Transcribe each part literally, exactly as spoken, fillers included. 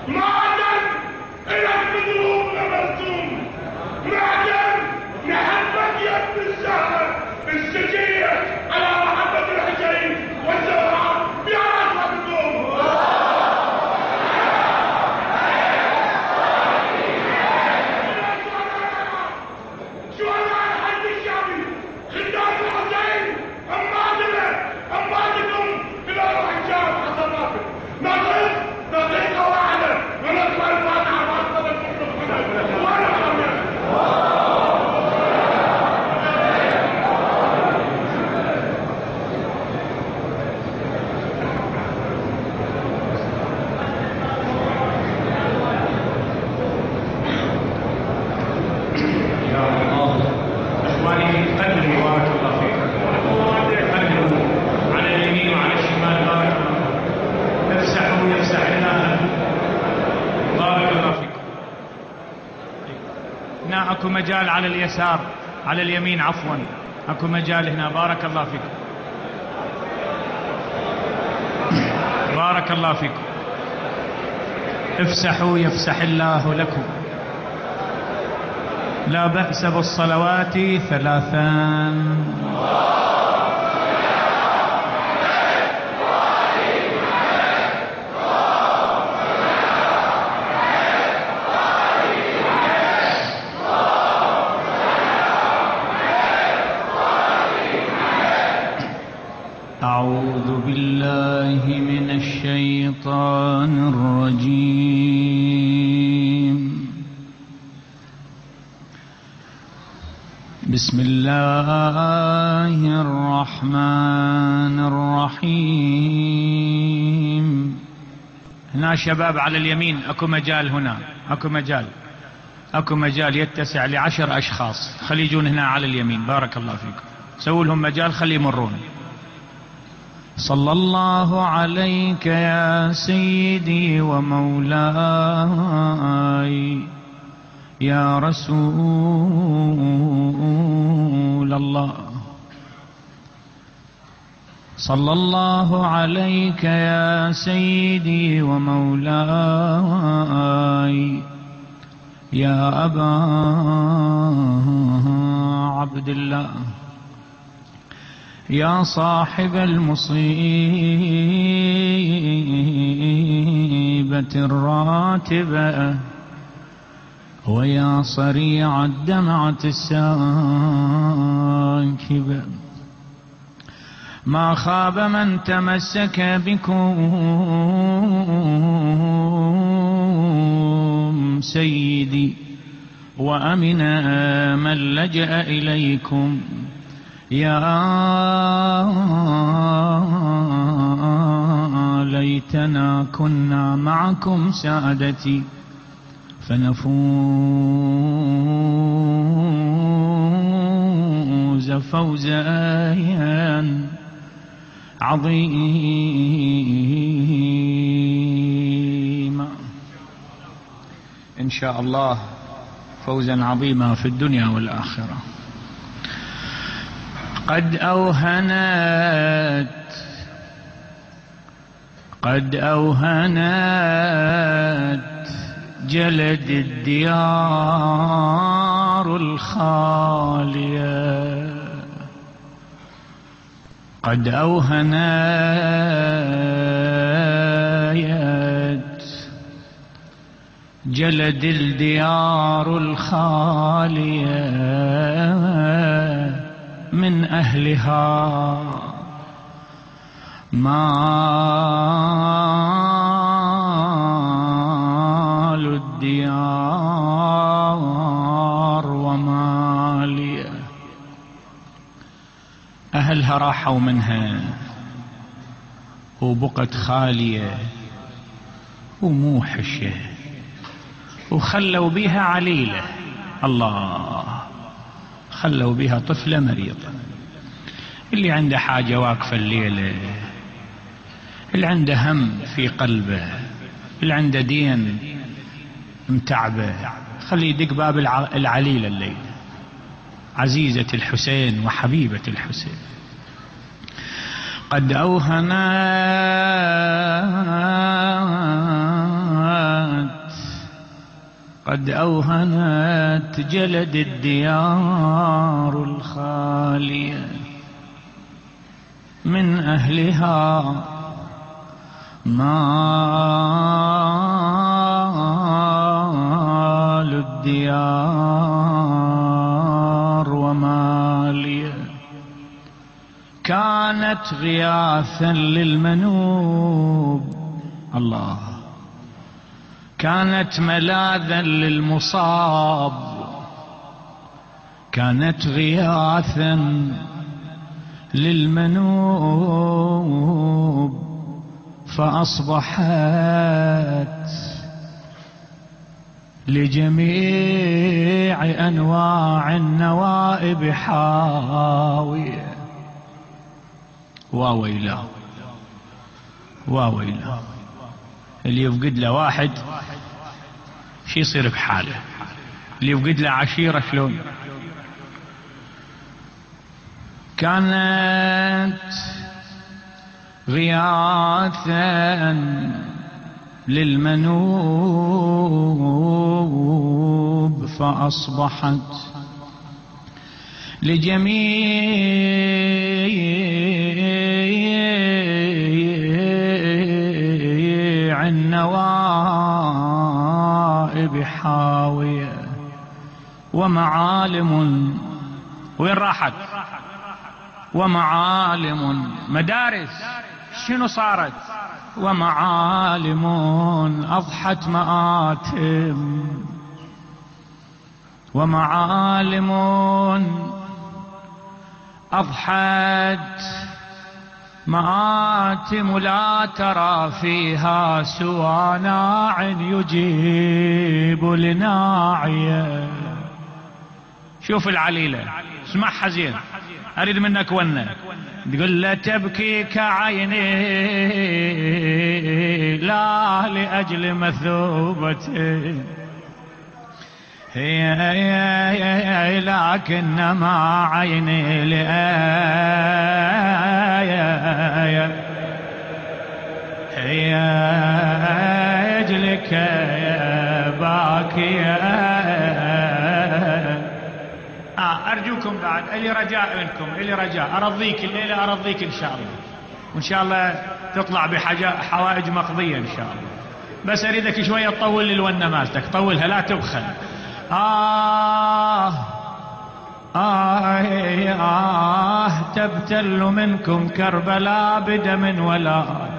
معدن إلى المضروب المرسوم، معدن محبة يد الزهرة الشجية على محبة الحسين والزهراء يا رحمتكم. شهداء الحج الشعبي خدام الحسين أماتنا أماتكم إلى روح الشام حسن ناصر. نقف دقيقة واحدة ونقرأ الفاتحة مع الصلاة والسلام. وأنا اكو مجال على اليسار، على اليمين عفوا، اكو مجال هنا. بارك الله فيكم، بارك الله فيكم. افسحوا يفسح الله لكم. لا بأس بالصلوات ثلاثا. أعوذ بالله من الشيطان الرجيم. بسم الله الرحمن الرحيم. هنا شباب على اليمين اكو مجال، هنا اكو مجال، اكو مجال يتسع لعشر اشخاص. خلي يجون هنا على اليمين. بارك الله فيكم. سووا لهم مجال خلي يمرون. صلى الله عليك يا سيدي ومولاي يا رسول الله. صلى الله عليك يا سيدي ومولاي يا أبا عبد الله يا صاحب المصيبة الراتبة ويا صريع الدمعة الساكبة. ما خاب من تمسك بكم سيدي وأمن من لجأ إليكم. يا ليتنا كنا معكم سادتي فنفوز فوزا عظيما إن شاء الله، فوزا عظيما في الدنيا والآخرة. قد أوهنت قد أوهنت جلد الديار الخالية. قد أوهنت جلد الديار الخالية من أهلها. مال الديار ومالية. أهلها راحوا منها وبقت خالية وموحشة وخلوا بها عليلة. الله، خلوا بها طفلة مريضة. اللي عنده حاجة واقفة الليلة، اللي عنده هم في قلبه، اللي عنده دين متعبه، خليه يدق باب العليلة الليلة. عزيزة الحسين وحبيبة الحسين. قد أوهنت قد أوهنت جلد الديار الخالية من أهلها مال الديار ومالية. كانت غياثا للمنوب، الله، كانت ملاذا للمصاب، كانت غياثا للمنوب، فأصبحت لجميع أنواع النوائب حاوية. واويلا واويلا، اللي يفقد له واحد شي يصير بحاله، اللي يفقد له عشيرة شلون. كانت غياثا للمنوب، فأصبحت لجميع النوائب حاوية. ومعالم، وين راحت؟ ومعالم، مدارس شنو صارت؟ ومعالم أضحت مآتم، ومعالم أضحت مآتم لا ترى فيها سوى ناع يجيب لناعية. شوف العليلة، اسمعها زين، أريد منك ونة. تقول له تبكيك عيني لا لأجل مثوبتي، هي لكنما عيني لآية، هي أجلك باكية. آه أرجوكم بعد، إلي رجاء منكم، إلي رجاء، أرضيك الليلة، أرضيك إن شاء الله، وإن شاء الله تطلع بحوائج مقضية إن شاء الله. بس أريدك شوية تطول الونة مالتك، طولها لا تبخل. آه آه آه تبتل منكم كربلاء بدم ولا،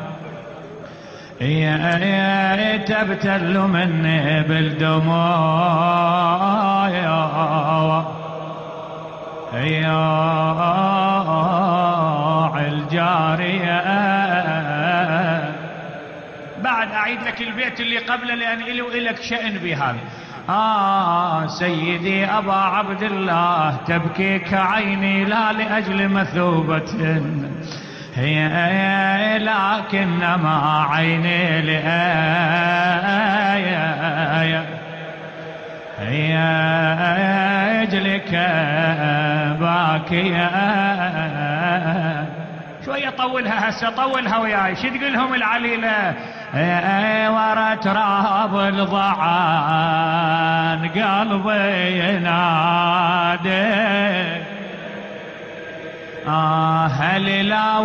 يا تبتل مني بالدموع يا الجارية. بعد أعيد لك البيت اللي قبله لأن إلي وإلك شأن بهذا. آه سيدي أبا عبد الله تبكيك عيني لا لأجل مثوبة، هي لكنما عيني لآية، هي أجلك باكية. شوية طولها هسه، طولها وياي. شو تقول لهم العليلة؟ ورا تراب الضعان قلبي ينادي، آه هل لا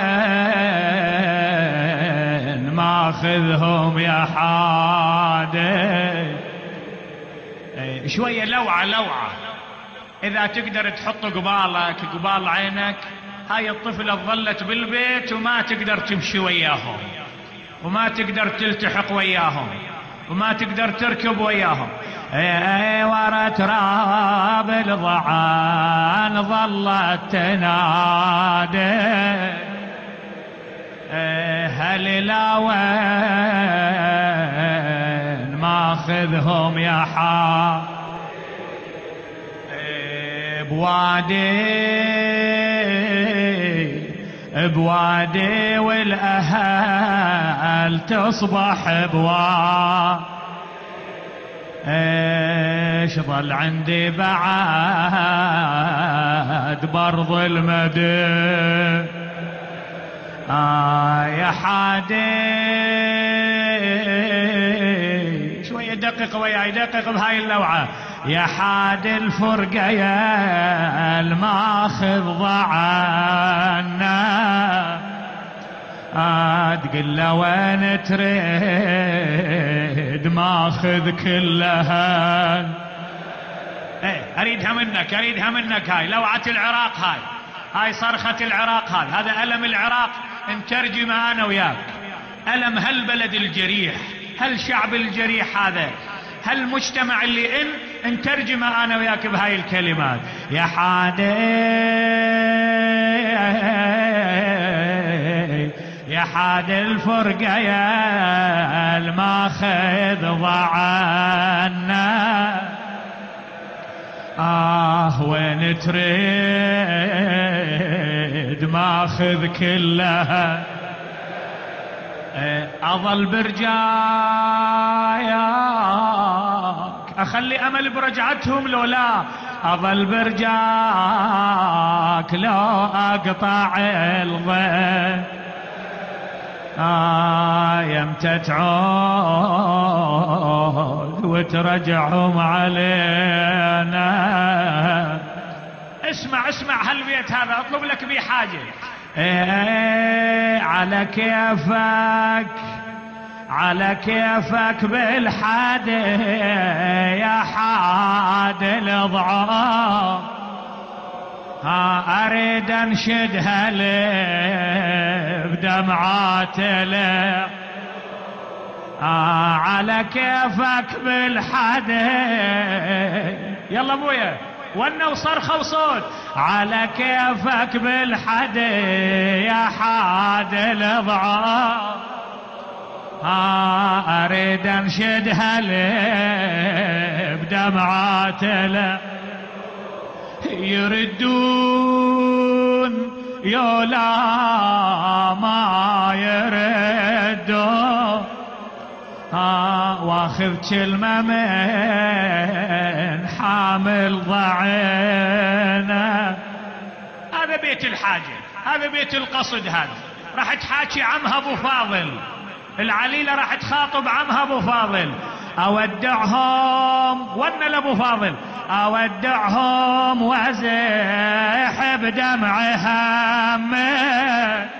وين ماخذهم يا حادي. شوية لوعة لوعة، إذا تقدر تحط قبالك قبال عينك. هاي الطفلة ظلت بالبيت وما تقدر تمشي وياهم، وما تقدر تلتحق وياهم، وما تقدر تركب وياهم. اي ورا تراب الضعان ظلت تنادي، هل لا وين ماخذهم يا حا بوادي بوادي والأهل تصبح بوا. ايش ظل عندي بعد برض المدى، آه يا حادي. شوية دقق وياي، دقق بهاي اللوعة. يا حاد الفرقة يا الماخذ ضعنا، تقل له وين تريد ماخذ كلها. ايه اريدها منك، اريدها منك. هاي لوعة العراق، هاي هاي صرخة العراق، هاي هذا ألم العراق. نترجم انا وياك ألم هالبلد الجريح، هالشعب الجريح هذا، هالمجتمع اللي ان نترجم انا وياك بهاي الكلمات. يا حادي يا حاد الفرقة يا الماخذ ضعنا، آه وين تريد ماخذ كلها. أظل برجاياك، أخلي أمل برجعتهم لو لا، أظل برجاك لو أقطع الظل. آه يمتى تعود وترجعهم علينا. اسمع اسمع هالبيت هذا، اطلب لك بيه حاجة. ايه على كيفك، على كيفك بالحاد يا حاد الضعاف. ها اريد انشدها لي بدمعات لي. آه على كيفك بالحد، يلا ابويا ونا وصرخه وصوت. على كيفك بالحد يا حاد الضعاف. آه اريد انشدها لي بدمعات لي. يردون يولا ما يردون، آه واخذ كلمة من حامل ضعينه. هذا بيت الحاجة، هذا بيت القصد. هذا راح تحاكي عمها ابو فاضل، العليلة راح تخاطب عمها ابو فاضل. اودعهم وانا لابو فاضل، اودعهم وازح بدمع همه،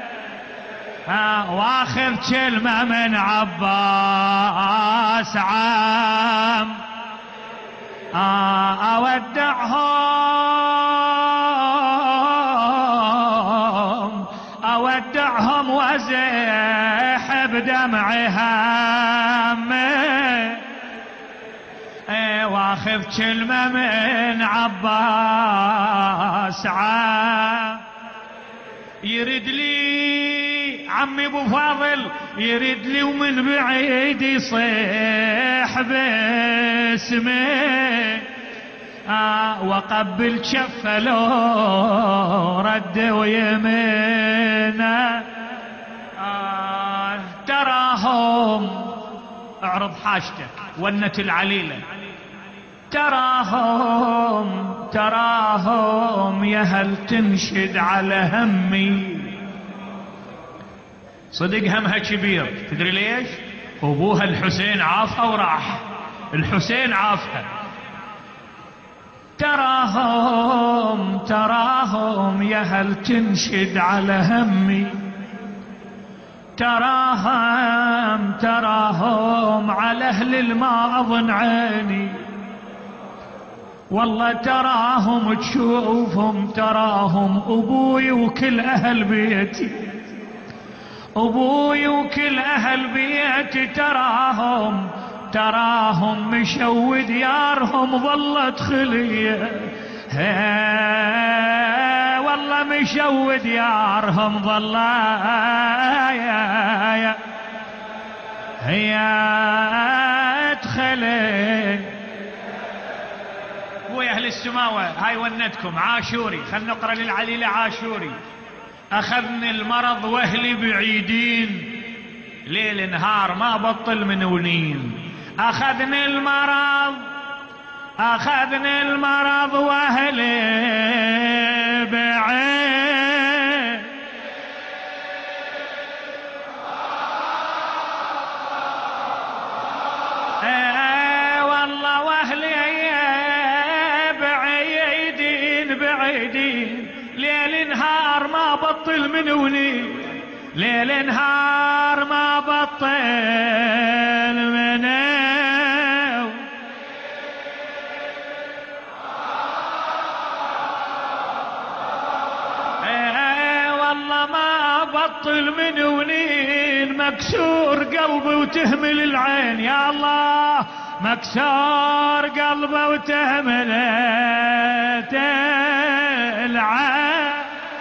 واخذ كلمة من عباس عام. اودعهم اودعهم وازح بدمع همه، واخذ كلمة من عباس عام. يرد لي عمي ابو فاضل، يرد لي ومن بعيد يصيح باسمي. آه وقبل شفه لو رد ويمينه. آه تراهم، اعرض حاجتك ونة العليلة. تراهم تراهم يا هل تنشد على همي. صدق همها كبير، تدري ليش؟ ابوها الحسين عافها وراح، الحسين عافها. تراهم تراهم يا هل تنشد على همي. تراهم تراهم على اهل الما اظن عيني. والله تراهم تشوفهم، تراهم ابوي وكل اهل بيتي، ابوي وكل اهل بيتي. تراهم تراهم مشوا ديارهم ظلت خليه. والله مشوا ديارهم ظلت هي ادخلي. ويا اهل السماوة هاي ونتكم عاشوري. خل نقرأ للعليلة عاشوري. اخذني المرض واهلي بعيدين، ليل نهار ما بطل منونين. اخذني المرض اخذني المرض واهلي بعيد. الدين، ليل نهار ما بطل من وني، ليل نهار ما بطل من ايه والله ما بطل من ونين، مكسور قلبي وتهمل العين يا الله، مكسور قلبه وتهمل العين.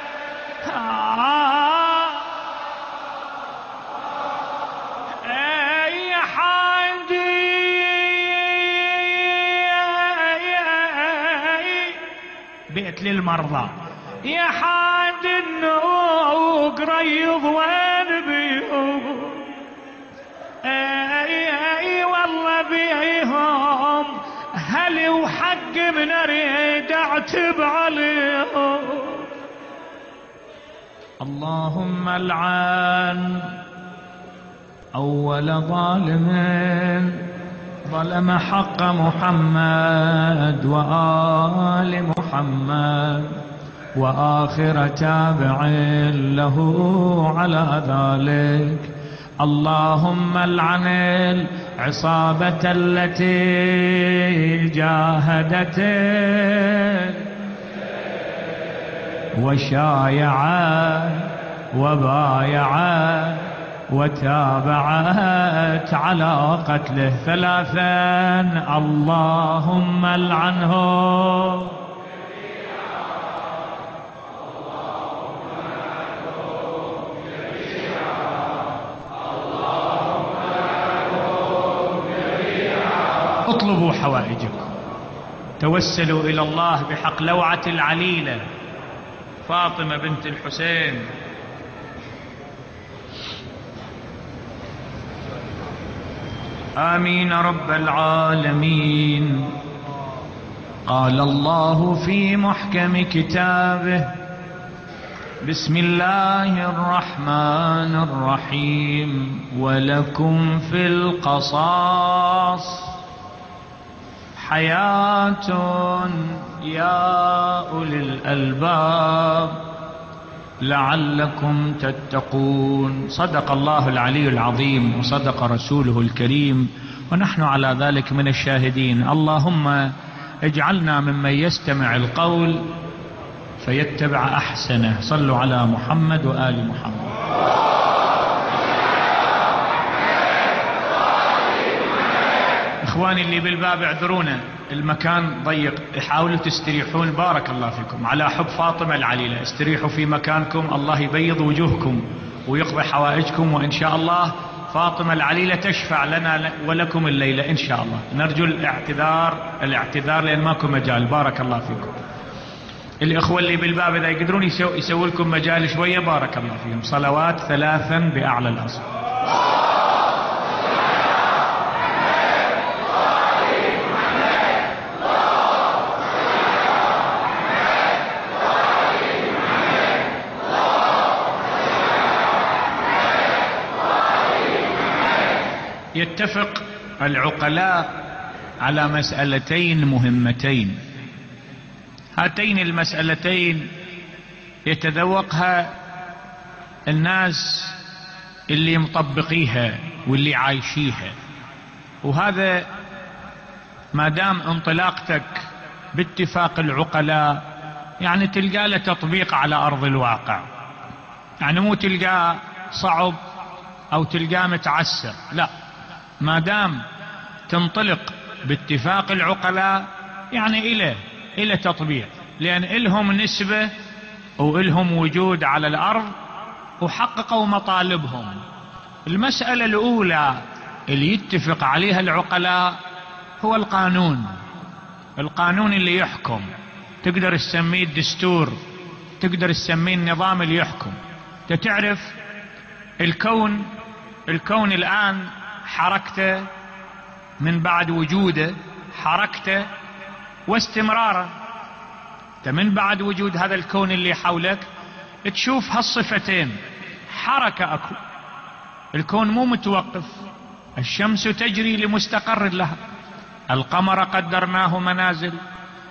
اي حاندي بيت للمرضى يا حاند النوق ريض وين بيهم، اي اي والله بيهم هل وحق من اريد اعتب عليهم. اللهم العن اول ظالم ظلم حق محمد وآل محمد، وآخر تابع له على ذلك. اللهم العن العصابة التي جاهدت وشايعت وبايعت وتابعت على قتله. ثلاثا اللهم العنه اطلبوا حوائجكم، توسلوا إلى الله بحق لوعة العليلة فاطمة بنت الحسين. آمين رب العالمين. قال الله في محكم كتابه: بسم الله الرحمن الرحيم، ولكم في القصاص حياة يا أولي الألباب لعلكم تتقون. صدق الله العلي العظيم وصدق رسوله الكريم، ونحن على ذلك من الشاهدين. اللهم اجعلنا ممن يستمع القول فيتبع أحسنه. صلوا على محمد وآل محمد. إخواني اللي بالباب اعذرونا، المكان ضيق، حاولوا تستريحون بارك الله فيكم. على حب فاطمة العليلة استريحوا في مكانكم، الله يبيض وجوهكم ويقضي حوائجكم، وإن شاء الله فاطمة العليلة تشفع لنا ولكم الليلة إن شاء الله. نرجو الاعتذار الاعتذار لأن ماكو مجال. بارك الله فيكم. الإخوة اللي بالباب إذا يقدرون يسوي يسوي لكم مجال شوية بارك الله فيهم. صلوات ثلاثا بأعلى الأصوات. يتفق العقلاء على مسألتين مهمتين. هاتين المسألتين يتذوقها الناس اللي مطبقيها واللي عايشيها، وهذا ما دام انطلاقتك باتفاق العقلاء يعني تلقى له تطبيق على أرض الواقع، يعني مو تلقاه صعب أو تلقاه متعسر، لا، ما دام تنطلق باتفاق العقلاء يعني إلى إلى تطبيق، لأن إلهم نسبة وإلهم وجود على الأرض وحققوا مطالبهم. المسألة الأولى اللي يتفق عليها العقلاء هو القانون. القانون اللي يحكم، تقدر تسميه الدستور، تقدر تسميه النظام اللي يحكم. تعرف الكون الكون الآن حركته من بعد وجوده، حركته واستمراره. من بعد وجود هذا الكون اللي حولك تشوف هالصفتين، حركة أكو، الكون مو متوقف، الشمس تجري لمستقر لها، القمر قدرناه منازل،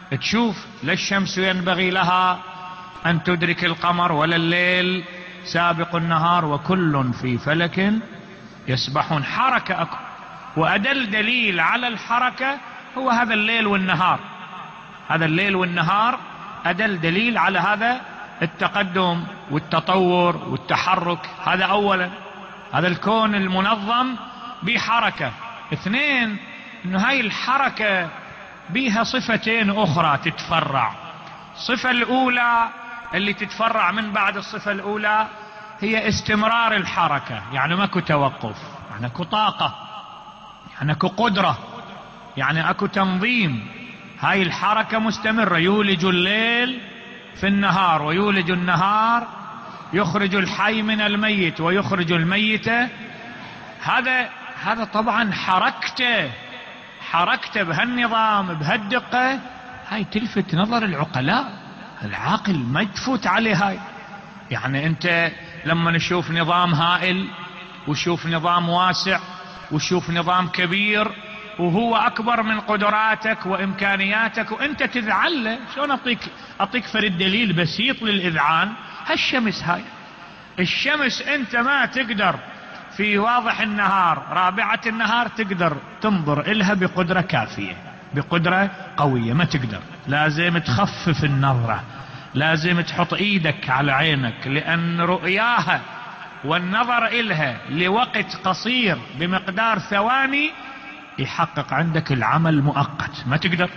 تشوف. لا الشمس ينبغي لها أن تدرك القمر ولا الليل سابق النهار، وكل في فلك يسبحون. حركة أكو، وأدل دليل على الحركة هو هذا الليل والنهار. هذا الليل والنهار أدل دليل على هذا التقدم والتطور والتحرك. هذا أولا، هذا الكون المنظم بحركة. اثنين، إنه هاي الحركة بها صفتين أخرى تتفرع. الصفة الأولى اللي تتفرع من بعد الصفة الأولى هي استمرار الحركة، يعني ماكو توقف، يعني اكو طاقة، يعني اكو قدرة، يعني اكو تنظيم. هاي الحركة مستمرة، يولج الليل في النهار ويولج النهار، يخرج الحي من الميت ويخرج الميت. هذا هذا طبعا حركته حركته بهالنظام بهالدقة، هاي تلفت نظر العقلاء. العاقل ما تفوت عليه هاي. يعني انت لما نشوف نظام هائل وشوف نظام واسع وشوف نظام كبير وهو اكبر من قدراتك وامكانياتك وانت تذعن له، شلون اعطيك اعطيك فرد دليل بسيط للاذعان؟ هالشمس هاي، الشمس انت ما تقدر في واضح النهار رابعة النهار تقدر تنظر إلها بقدرة كافية، بقدرة قوية، ما تقدر. لازم تخفف النظرة، لازم تحط ايدك على عينك، لأن رؤياها والنظر إلها لوقت قصير بمقدار ثواني يحقق عندك العمل مؤقت. ما تقدر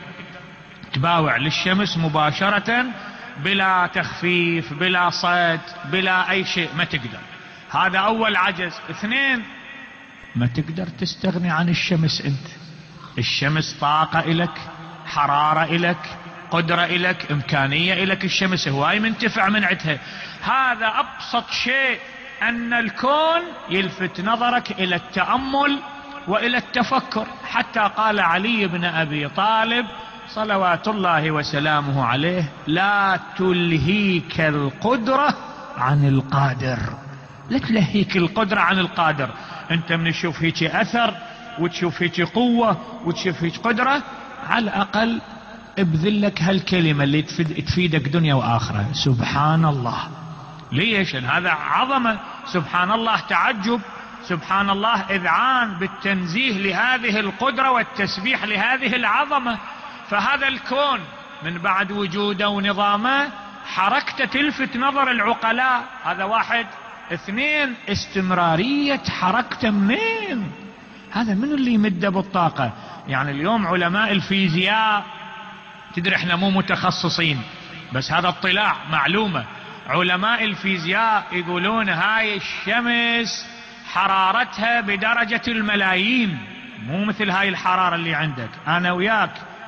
تباوع للشمس مباشرة بلا تخفيف بلا صد بلا أي شيء، ما تقدر. هذا أول عجز. اثنين، ما تقدر تستغني عن الشمس انت. الشمس طاقة إلك، حرارة إلك، قدرة إلك، إمكانية إلك. الشمس هواي منتفع من عدها. هذا أبسط شيء، أن الكون يلفت نظرك إلى التأمل وإلى التفكر. حتى قال علي بن أبي طالب صلوات الله وسلامه عليه: لا تلهيك القدرة عن القادر. لا تلهيك القدرة عن القادر. انت من تشوف هيك اثر وتشوف هيك قوة وتشوف هيك قدرة، على الاقل ابذلك هالكلمة اللي تفيدك دنيا واخرة: سبحان الله. ليش؟ هذا عظمة. سبحان الله تعجب، سبحان الله اذعان بالتنزيه لهذه القدرة والتسبيح لهذه العظمة. فهذا الكون من بعد وجوده ونظامه حركته تلفت نظر العقلاء. هذا واحد. اثنين، استمرارية حركته منين؟ هذا من اللي يمده بالطاقة؟ يعني اليوم علماء الفيزياء، تدري احنا مو متخصصين بس هذا اطلاع معلومة، علماء الفيزياء يقولون هاي الشمس حرارتها بدرجة الملايين، مو مثل هاي الحرارة اللي عندك. انا وياك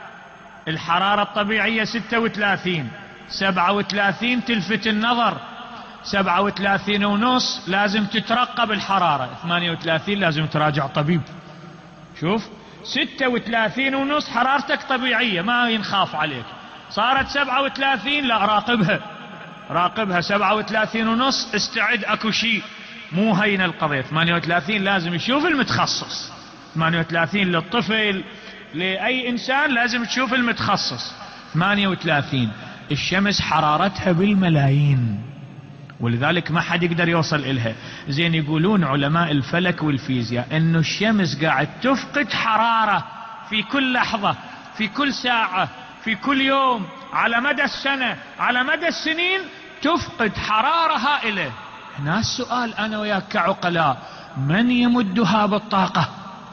الحرارة الطبيعية ستة وثلاثين، سبعة وثلاثين تلفت النظر، سبعة وثلاثين ونص لازم تترقب الحرارة، ثمانية وثلاثين لازم تراجع طبيب. شوف، ستة وثلاثين ونص حرارتك طبيعية ما ينخاف عليك، صارت سبعة وثلاثين لا راقبها راقبها، سبعة وثلاثين ونص استعد اكو شيء، مو هين القضية. ثمانية وثلاثين لازم يشوف المتخصص، ثمانية وثلاثين للطفل لأي إنسان لازم تشوف المتخصص. ثمانية وثلاثين الشمس حرارتها بالملايين، ولذلك ما حد يقدر يوصل إلها. زين يقولون علماء الفلك والفيزياء إنه الشمس قاعد تفقد حرارة في كل لحظة، في كل ساعة، في كل يوم، على مدى السنة، على مدى السنين تفقد حرارة هائلة. هنا السؤال أنا وياك كعقلاء: من يمدها بالطاقة؟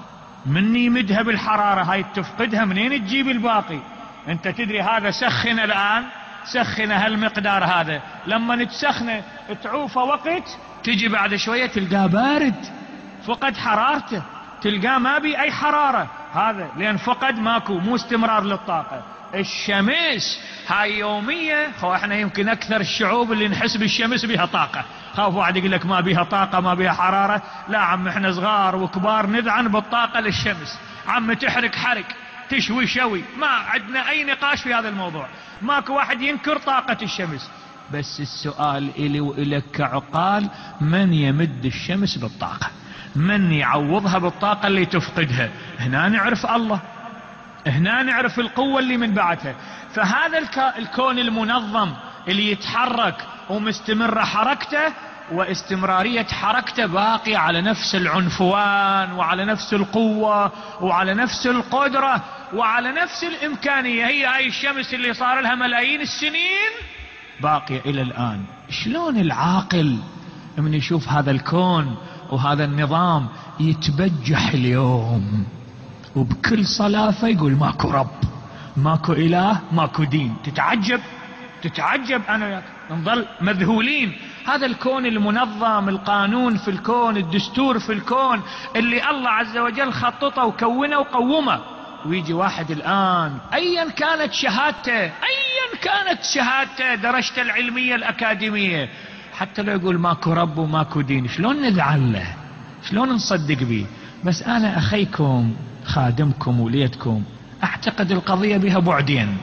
من يمدها بالحرارة هاي تفقدها؟ منين تجيب الباقي؟ انت تدري هذا سخن الآن، سخن هالمقدار هذا، لما نتسخنه تعوفه وقت تجي بعد شوية تلقاه بارد، فقد حرارته، تلقاه ما بي أي حرارة. هذا لأن فقد، ماكو، مو استمرار للطاقة. الشمس هاي يومية، خو احنا يمكن أكثر الشعوب اللي نحس بالشمس بها طاقة. خاف واحد يقول لك ما بيها طاقة ما بيها حرارة. لا عم، احنا صغار وكبار نذعن بالطاقة للشمس. عم تحرق حرق، تشوي شوي، ما عندنا أي نقاش في هذا الموضوع. ماكو واحد ينكر طاقة الشمس. بس السؤال إلي وإلك كعقال: من يمد الشمس بالطاقة؟ من يعوضها بالطاقة اللي تفقدها؟ هنا نعرف الله، هنا نعرف القوة اللي من بعدها. فهذا الكون المنظم اللي يتحرك ومستمر حركته، واستمرارية حركته باقية على نفس العنفوان وعلى نفس القوة وعلى نفس القدرة وعلى نفس الإمكانية. هي هاي الشمس اللي صار لها ملايين السنين باقية إلى الآن. شلون العاقل من يشوف هذا الكون وهذا النظام يتبجح اليوم وبكل صلافة يقول ماكو رب، ماكو إله، ماكو دين؟ تتعجب تتعجب أنا وياك، نظل مذهولين. هذا الكون المنظم، القانون في الكون، الدستور في الكون اللي الله عز وجل خططه وكونه وقومه، ويجي واحد الآن أيا كانت شهادته، أيا كانت شهادته، درجته العلمية الأكاديمية، حتى لو يقول ماكو رب وماكو دين، شلون نذعل له؟ شلون نصدق به؟ بس أنا أخيكم خادمكم وليتكم أعتقد القضية بها بعدين.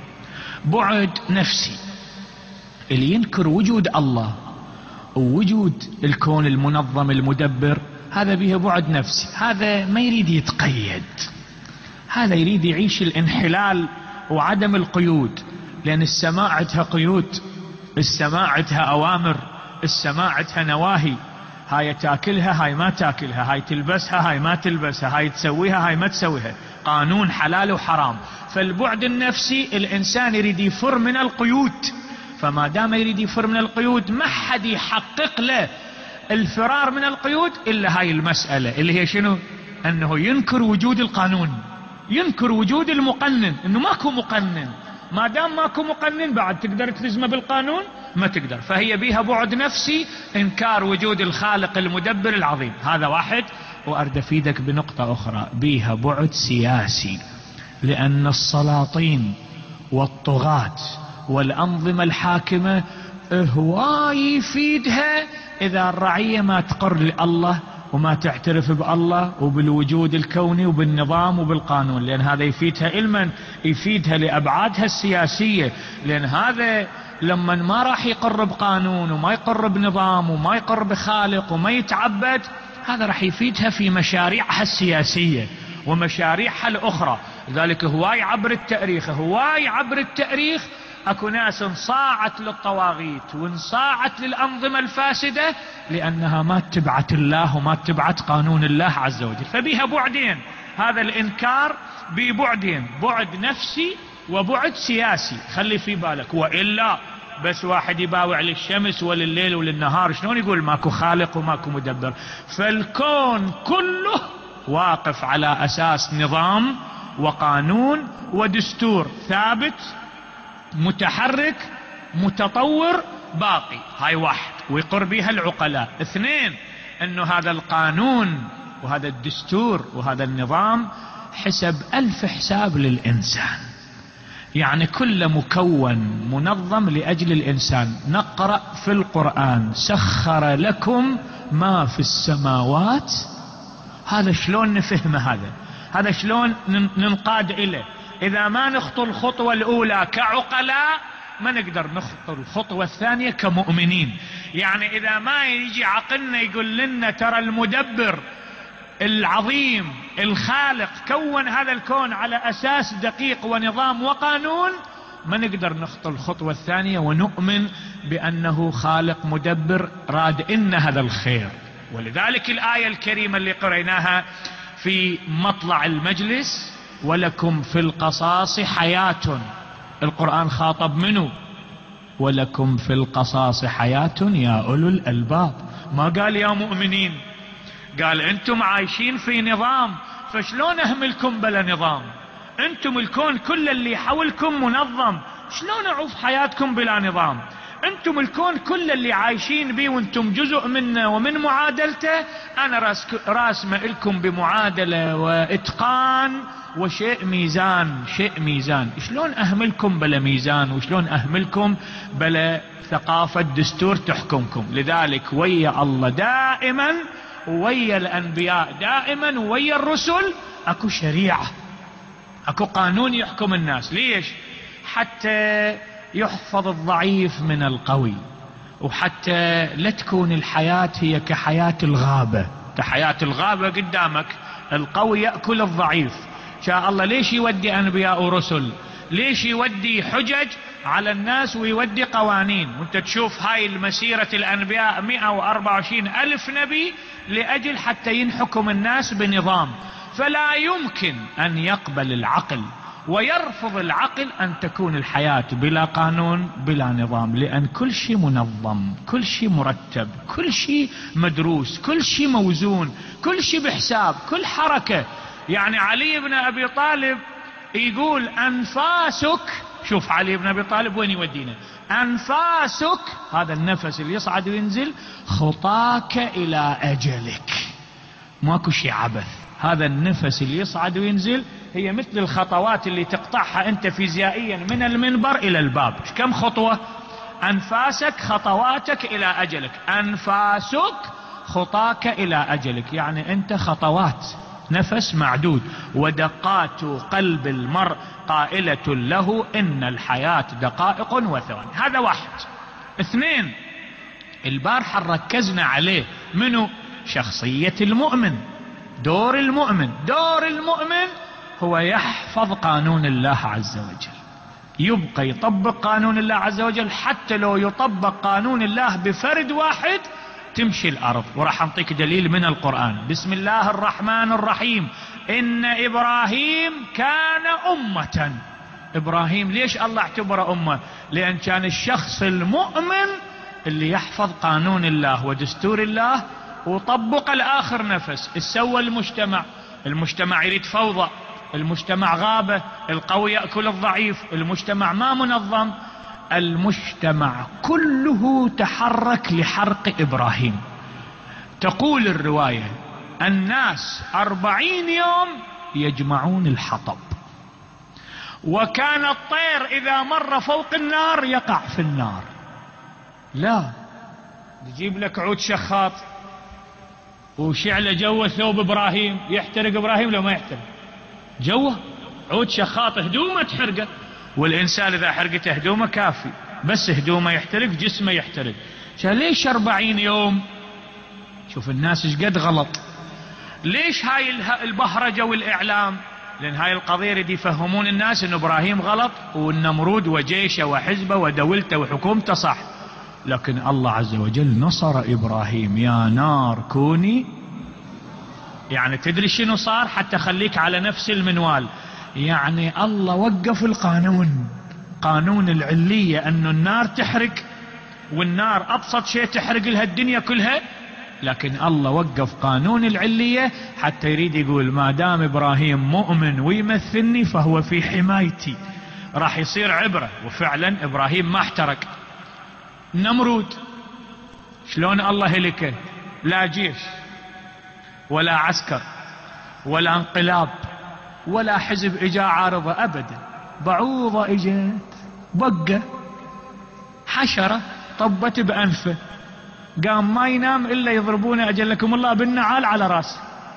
بعد نفسي، اللي ينكر وجود الله ووجود الكون المنظم المدبر، هذا به بعد نفسي. هذا ما يريد يتقيد، هذا يريد يعيش الانحلال وعدم القيود، لأن السماء عندها قيود، السماء عندها أوامر، السماء عندها نواهي، هاي تاكلها هاي ما تاكلها، هاي تلبسها هاي ما تلبسها، هاي تسويها هاي ما تسويها، قانون حلال وحرام. فالبعد النفسي الإنسان يريد يفر من القيود، فما دام يريد يفر من القيود ما حد يحقق له الفرار من القيود إلا هاي المسألة اللي هي شنو؟ أنه ينكر وجود القانون، ينكر وجود المقنن، أنه ماكو مقنن. ما دام ماكو مقنن بعد تقدر تلزمه بالقانون؟ ما تقدر. فهي بيها بعد نفسي، إنكار وجود الخالق المدبر العظيم، هذا واحد. وأرد أفيدك بنقطة أخرى، بيها بعد سياسي، لأن السلاطين والطغاة والأنظمة الحاكمة هواي يفيدها إذا الرعية ما تقر لله وما تعترف بالله وبالوجود الكوني وبالنظام وبالقانون، لأن هذا يفيدها علما، يفيدها لأبعادها السياسية. لأن هذا لما ما راح يقر بقانون وما يقر بنظام وما يقر بخالق وما يتعبد، هذا راح يفيدها في مشاريعها السياسية ومشاريعها الأخرى. لذلك هواي عبر التاريخ، هواي عبر التاريخ اكو ناس انصاعت للطواغيت وانصاعت للأنظمة الفاسدة لأنها ما اتبعت الله وما اتبعت قانون الله عز وجل. فبيها بعدين، هذا الإنكار ببعدين، بعد نفسي وبعد سياسي، خلي في بالك. وإلا بس واحد يباوع للشمس ولليل وللنهار، شلون يقول ماكو خالق وماكو مدبر؟ فالكون كله واقف على أساس نظام وقانون ودستور ثابت متحرك متطور باقي. هاي واحد ويقر بها العقلاء. اثنين، انه هذا القانون وهذا الدستور وهذا النظام حسب ألف حساب للإنسان، يعني كل مكون منظم لأجل الإنسان. نقرأ في القرآن سخر لكم ما في السماوات. هذا شلون نفهم هذا؟ هذا شلون ننقاد إليه؟ إذا ما نخطو الخطوة الأولى كعقلاء ما نقدر نخطو الخطوة الثانية كمؤمنين. يعني إذا ما يجي عقلنا يقول لنا ترى المدبر العظيم الخالق كون هذا الكون على أساس دقيق ونظام وقانون، ما نقدر نخطو الخطوة الثانية ونؤمن بأنه خالق مدبر راد إن هذا الخير. ولذلك الآية الكريمة اللي قرأناها في مطلع المجلس، ولكم في القصاص حياة، القرآن خاطب منه ولكم في القصاص حياة يا أولو الألباب، ما قال يا مؤمنين، قال أنتم عايشين في نظام، فشلون أهملكم بلا نظام؟ أنتم الكون كل اللي حولكم منظم، شلون أعوف حياتكم بلا نظام؟ أنتم الكون كل اللي عايشين بيه وأنتم جزء منه ومن معادلته، أنا راس راسمه لكم بمعادلة وإتقان وشيء ميزان، شيء ميزان. شلون أهملكم بلا ميزان؟ وشلون أهملكم بلا ثقافة دستور تحكمكم؟ لذلك ويا الله دائما، ويا الأنبياء دائما، ويا الرسل أكو شريعة، أكو قانون يحكم الناس. ليش؟ حتى يحفظ الضعيف من القوي، وحتى لا تكون الحياة هي كحياة الغابة، كحياة الغابة قدامك، القوي يأكل الضعيف. شاء الله ليش يودي أنبياء ورسل؟ ليش يودي حجج على الناس ويودي قوانين؟ وانت تشوف هاي المسيرة الأنبياء مئة وأربعة وعشرين ألف نبي لأجل حتى ينحكم الناس بنظام. فلا يمكن أن يقبل العقل ويرفض العقل أن تكون الحياة بلا قانون بلا نظام، لأن كل شيء منظم، كل شيء مرتب، كل شيء مدروس، كل شيء موزون، كل شيء بحساب، كل حركة. يعني علي بن أبي طالب يقول أنفاسك، شوف علي بن أبي طالب وين يودينا، أنفاسك هذا النفس اللي يصعد وينزل، خطاك إلى أجلك. ماكو شيء عبث، هذا النفس اللي يصعد وينزل هي مثل الخطوات اللي تقطعها أنت فيزيائيا من المنبر إلى الباب. كم خطوة؟ أنفاسك خطواتك إلى أجلك، أنفاسك خطاك إلى أجلك، يعني أنت خطوات، نفس معدود. ودقات قلب المرء قائلة له إن الحياة دقائق وثواني. هذا واحد. اثنين، البارحة ركزنا عليه، منو؟ شخصية المؤمن، دور المؤمن. دور المؤمن هو يحفظ قانون الله عز وجل، يبقى يطبق قانون الله عز وجل، حتى لو يطبق قانون الله بفرد واحد تمشي الأرض. وراح أعطيك دليل من القرآن. بسم الله الرحمن الرحيم. إن إبراهيم كان أمة. إبراهيم ليش الله اعتبره أمة؟ لأن كان الشخص المؤمن اللي يحفظ قانون الله ودستور الله وطبق الآخر نفس. السوى المجتمع، المجتمع يريد فوضى، المجتمع غابة، القوي يأكل الضعيف، المجتمع ما منظم. المجتمع كله تحرك لحرق إبراهيم. تقول الرواية الناس أربعين يوم يجمعون الحطب، وكان الطير إذا مر فوق النار يقع في النار. لا، يجيب لك عود شخاط وشعل جوه ثوب إبراهيم، يحترق إبراهيم لو ما يحترق جوه عود شخاط، هدومه تحرقه. والإنسان إذا حرقته هدومه كافي، بس هدومه يحترق جسمه يحترق. ليش أربعين يوم؟ شوف الناس ايش قد غلط. ليش هاي البهرجة والإعلام؟ لأن هاي القضية يريد يفهمون الناس إن إبراهيم غلط والنمرود وجيشه وحزبه ودولته وحكومته صح. لكن الله عز وجل نصر إبراهيم، يا نار كوني. يعني تدري شنو صار حتى خليك على نفس المنوال؟ يعني الله وقف القانون، قانون العلية، أنه النار تحرق، والنار أبسط شيء تحرق لها الدنيا كلها. لكن الله وقف قانون العلية حتى يريد يقول ما دام إبراهيم مؤمن ويمثلني فهو في حمايتي، راح يصير عبرة. وفعلا إبراهيم ما احترق. نمرود شلون الله هلكه؟ لا جيش ولا عسكر ولا انقلاب ولا حزب اجا عارضة ابدا، بعوضة اجت بقة حشرة طبت بأنفه، قام ما ينام الا يضربونه اجلكم الله بالنعال على راسه.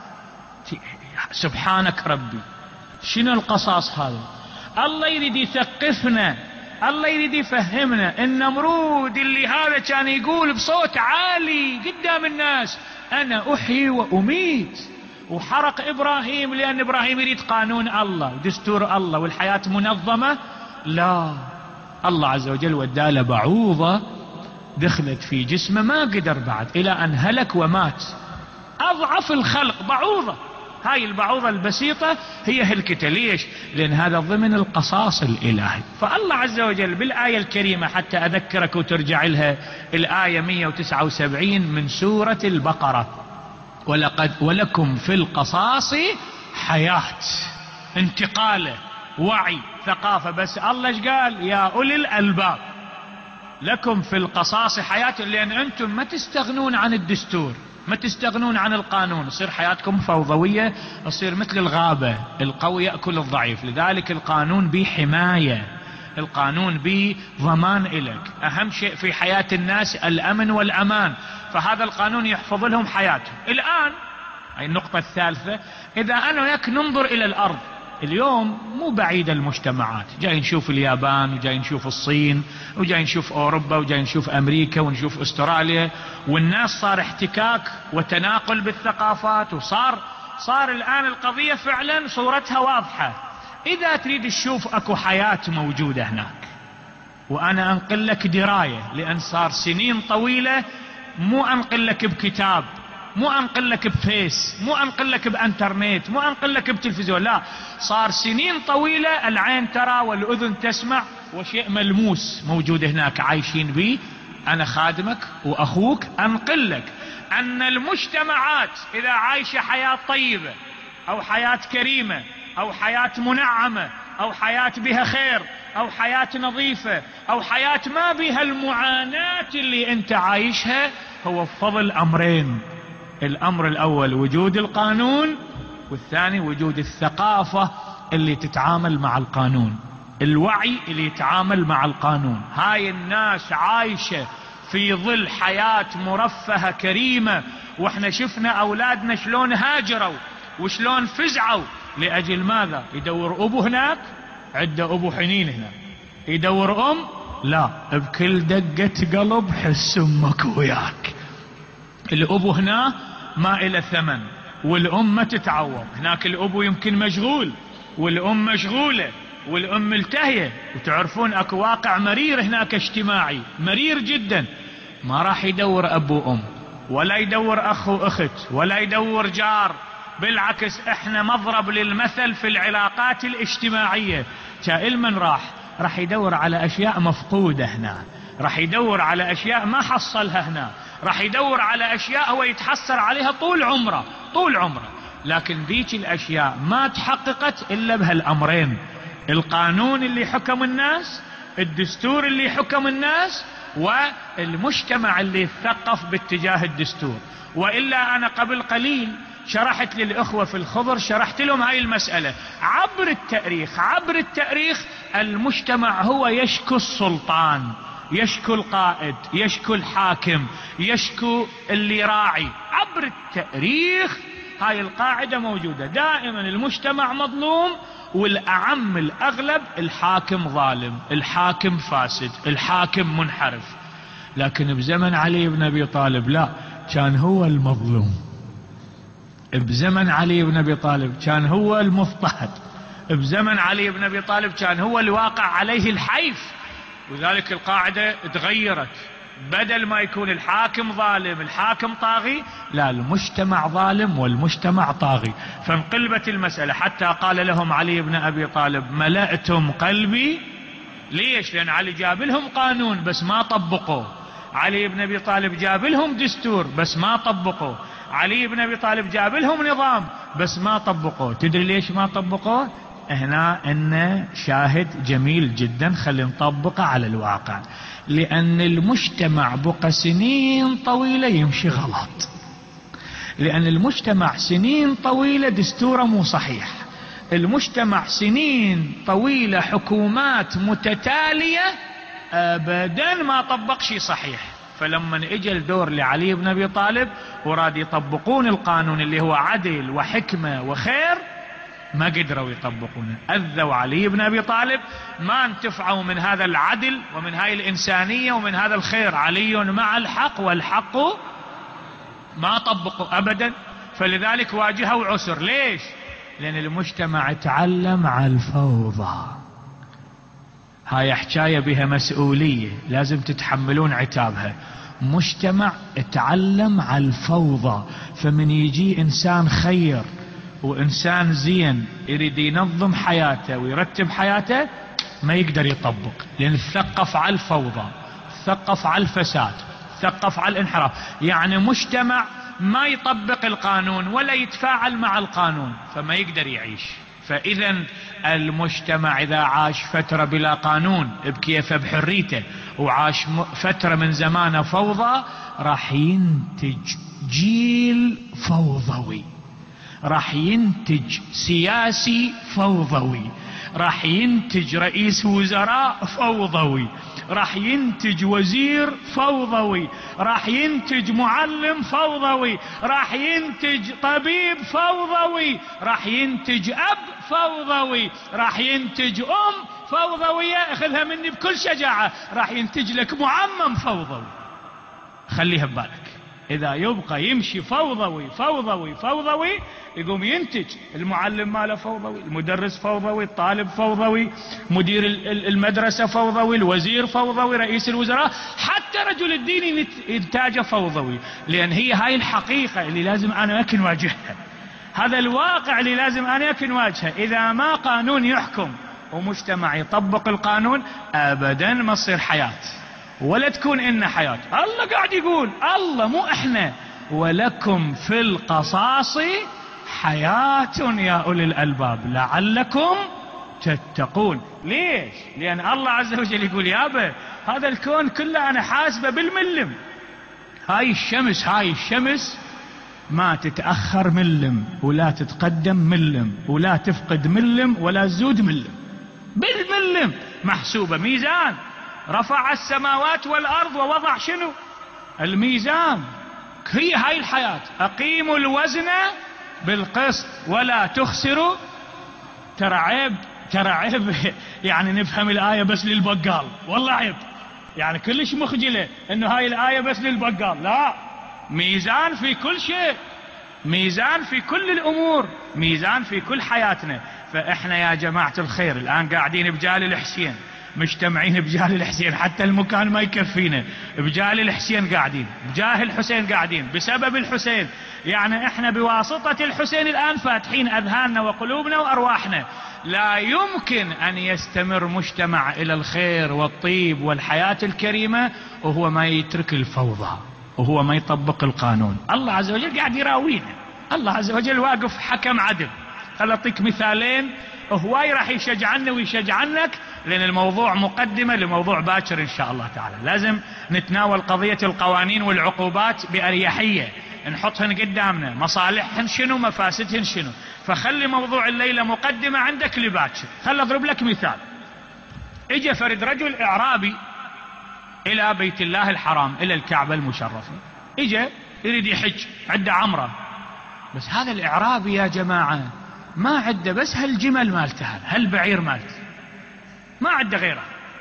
سبحانك ربي، شنو القصاص هذا؟ الله يريد يثقفنا، الله يريد يفهمنا. النمرود اللي هذا كان يقول بصوت عالي قدام الناس انا احيي واميت، وحرق ابراهيم لان ابراهيم يريد قانون الله ودستور الله والحياة منظمة. لا، الله عز وجل وداله بعوضة دخلت في جسمه ما قدر بعد الى ان هلك ومات. اضعف الخلق بعوضة، هاي البعوضة البسيطة هي هلكته. ليش؟ لأن هذا ضمن القصاص الإلهي. فالله عز وجل بالآية الكريمة حتى أذكرك وترجع لها، الآية مئة وتسعة وسبعين من سورة البقرة، ولقد ولكم في القصاص حياة، انتقاله، وعي، ثقافة. بس الله ايش قال؟ يا أولي الألباب لكم في القصاص حياة، لأن أنتم ما تستغنون عن الدستور، ما تستغنون عن القانون، يصير حياتكم فوضوية، يصير مثل الغابة، القوي يأكل الضعيف. لذلك القانون بحماية، القانون بضمان إلك. أهم شيء في حياة الناس الأمن والأمان، فهذا القانون يحفظ لهم حياتهم. الآن هاي النقطة الثالثة، إذا أنا وياك ننظر إلى الأرض اليوم، مو بعيدة المجتمعات، جاي نشوف اليابان وجاي نشوف الصين وجاي نشوف أوروبا وجاي نشوف أمريكا ونشوف أستراليا، والناس صار احتكاك وتناقل بالثقافات، وصار صار الآن القضية فعلا صورتها واضحة. إذا تريد تشوف أكو حياة موجودة هناك، وأنا أنقل لك دراية، لأن صار سنين طويلة مو أنقل لك بكتاب، مو أنقل لك بفيس، مو أنقل لك بانترنت، مو أنقل لك بتلفزيون، لا، صار سنين طويلة العين ترى والأذن تسمع، وشيء ملموس موجود هناك عايشين به. أنا خادمك وأخوك أنقل لك أن المجتمعات إذا عايشة حياة طيبة أو حياة كريمة أو حياة منعمة أو حياة بها خير أو حياة نظيفة أو حياة ما بها المعاناة اللي أنت عايشها، هو فضل أمرين: الأمر الأول وجود القانون، والثاني وجود الثقافة اللي تتعامل مع القانون، الوعي اللي يتعامل مع القانون. هاي الناس عايشة في ظل حياة مرفهة كريمة، واحنا شفنا أولادنا شلون هاجروا وشلون فزعوا لأجل ماذا؟ يدور أبو هناك، عنده أبو حنين هنا، يدور أم، لا، بكل دقة قلب حس أمك وياك. الأبو هنا ما إلى ثمن، والأم ما تتعوض. هناك الأبو يمكن مشغول والأم مشغولة والأم ملتهية، وتعرفون أكو واقع مرير هناك اجتماعي مرير جدا. ما راح يدور أبو أم ولا يدور أخ وأخت ولا يدور جار، بالعكس احنا مضرب للمثل في العلاقات الاجتماعية. كائل من راح راح يدور على أشياء مفقودة هنا، راح يدور على أشياء ما حصلها هنا، راح يدور على أشياء هو يتحسر عليها طول عمره طول عمره. لكن ذيك الأشياء ما تحققت إلا بهالأمرين: القانون اللي حكم الناس، الدستور اللي حكم الناس، والمجتمع اللي ثقف باتجاه الدستور. وإلا أنا قبل قليل شرحت للأخوة في الخضر، شرحت لهم هاي المسألة عبر التاريخ. عبر التاريخ المجتمع هو يشكو السلطان، يشكو القائد، يشكو الحاكم، يشكو اللي راعي. عبر التاريخ هاي القاعدة موجودة دائما، المجتمع مظلوم، والأعم الأغلب الحاكم ظالم، الحاكم فاسد، الحاكم منحرف. لكن بزمن علي بن أبي طالب لا، كان هو المظلوم. بزمن علي بن أبي طالب كان هو المضطهد. بزمن علي بن أبي طالب كان هو الواقع عليه الحيف. وذلك القاعدة تغيرت، بدل ما يكون الحاكم ظالم الحاكم طاغي، لا، المجتمع ظالم والمجتمع طاغي. فانقلبت المسألة حتى قال لهم علي بن أبي طالب: ملأتم قلبي. ليش؟ لأن علي جاب لهم قانون بس ما طبقوه، علي بن أبي طالب جاب لهم دستور بس ما طبقوه، علي بن أبي طالب جاب لهم نظام بس ما طبقوه. تدري ليش ما طبقوه؟ هنا إن شاهد جميل جدا، خلينا نطبقه على الواقع. لأن المجتمع بقى سنين طويلة يمشي غلط، لأن المجتمع سنين طويلة دستوره مو صحيح، المجتمع سنين طويلة حكومات متتالية أبدا ما طبق شيء صحيح. فلما اجى الدور لعلي بن أبي طالب وراد يطبقون القانون اللي هو عدل وحكمة وخير، ما قدروا يطبقونه. أذوا علي بن أبي طالب، ما انتفعوا من هذا العدل ومن هاي الإنسانية ومن هذا الخير. علي مع الحق والحق ما طبقوا أبدا. فلذلك واجهوا عسر. ليش؟ لأن المجتمع تعلم على الفوضى. هاي حكاية بها مسؤولية، لازم تتحملون عتابها. مجتمع تعلم على الفوضى، فمن يجي إنسان خير وإنسان زين يريد ينظم حياته ويرتب حياته، ما يقدر يطبق، لأن ثقف على الفوضى، ثقف على الفساد، ثقف على الانحراف. يعني مجتمع ما يطبق القانون ولا يتفاعل مع القانون، فما يقدر يعيش. فإذا المجتمع إذا عاش فترة بلا قانون بكيفه بحريته، وعاش فترة من زمانه فوضى، راح ينتج جيل فوضوي، راح ينتج سياسي فوضوي، راح ينتج رئيس وزراء فوضوي، راح ينتج وزير فوضوي، راح ينتج معلم فوضوي، راح ينتج طبيب فوضوي، راح ينتج أب فوضوي، راح ينتج أم فوضوية، اخذها مني بكل شجاعة، راح ينتج لك معمم فوضوي. خليها ببالك. إذا يبقى يمشي فوضوي فوضوي فوضوي يقوم ينتج. المعلم ماله فوضوي، المدرس فوضوي، الطالب فوضوي، مدير المدرسة فوضوي، الوزير فوضوي، رئيس الوزراء، حتى رجل الدين إنتاجه فوضوي. لأن هي هاي الحقيقة اللي لازم أنا أكن واجهها، هذا الواقع اللي لازم أنا أكن واجهه. إذا ما قانون يحكم ومجتمع يطبق القانون أبدا ما تصير حياة، ولا تكون إن حياة. الله قاعد يقول، الله مو إحنا، ولكم في القصاص حياة يا أولي الألباب لعلكم تتقون. ليش؟ لأن الله عز وجل يقول يابا هذا الكون كله أنا حاسبه بالملم. هاي الشمس هاي الشمس ما تتأخر ملم ولا تتقدم ملم ولا تفقد ملم ولا تزود ملم، بالملم محسوبة. ميزان، رفع السماوات والأرض ووضع شنو؟ الميزان. هي هاي الحياة. أقيموا الوزن بالقسط ولا تخسروا. ترى عيب، ترى عيب يعني نفهم الآية بس للبقال، والله عيب يعني كلش مخجلة انه هاي الآية بس للبقال. لا، ميزان في كل شيء، ميزان في كل الأمور، ميزان في كل حياتنا. فإحنا يا جماعة الخير الآن قاعدين بجال الحسين، مجتمعين بجال الحسين، حتى المكان ما يكفينا، بجال الحسين قاعدين، بجاه الحسين قاعدين، بسبب الحسين. يعني احنا بواسطة الحسين الآن فاتحين أذهاننا وقلوبنا وأرواحنا. لا يمكن أن يستمر مجتمع إلى الخير والطيب والحياة الكريمة وهو ما يترك الفوضى وهو ما يطبق القانون. الله عز وجل قاعد يراوينا، الله عز وجل واقف حكم عدل. خل أعطيك مثالين هواي راح يشجعنا ويشجعنك، لأن الموضوع مقدمة لموضوع باكر إن شاء الله تعالى. لازم نتناول قضية القوانين والعقوبات بأريحية، نحطهن قدامنا، مصالحهن شنو، مفاسدهن شنو. فخلي موضوع الليلة مقدمة عندك لباكر. خل أضرب لك مثال. اجى فرد رجل إعرابي إلى بيت الله الحرام، إلى الكعبة المشرفة، اجى يريد يحج، عنده عمرة. بس هذا الإعرابي يا جماعة ما عنده بس هالجمل مالته، هالبعير مالته، ما عنده غيره،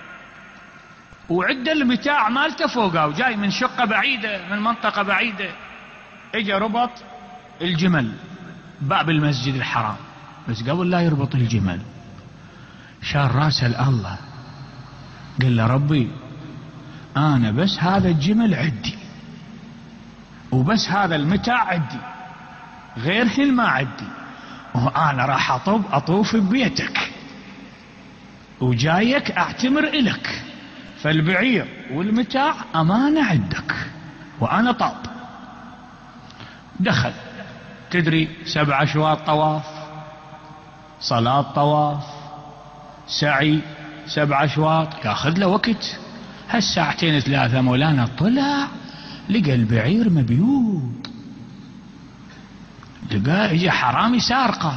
وعنده المتاع مالته فوقه، وجاي من شقة بعيدة، من منطقة بعيدة. اجى ربط الجمل باب المسجد الحرام، بس قبل لا يربط الجمل شار راسه لله، قال له ربي انا بس هذا الجمل عندي، وبس هذا المتاع عندي، غيرهن ما عندي، وانا راح اطوف اطوف ببيتك وجايك اعتمر الك، فالبعير والمتاع امانة عندك وانا طاب. دخل، تدري سبع اشواط طواف، صلاة طواف، سعي، سبع اشواط، ياخذ له وقت. هالساعتين ثلاثة مولانا طلع لقى البعير مبيوض، لقى اجى حرامي سارقه.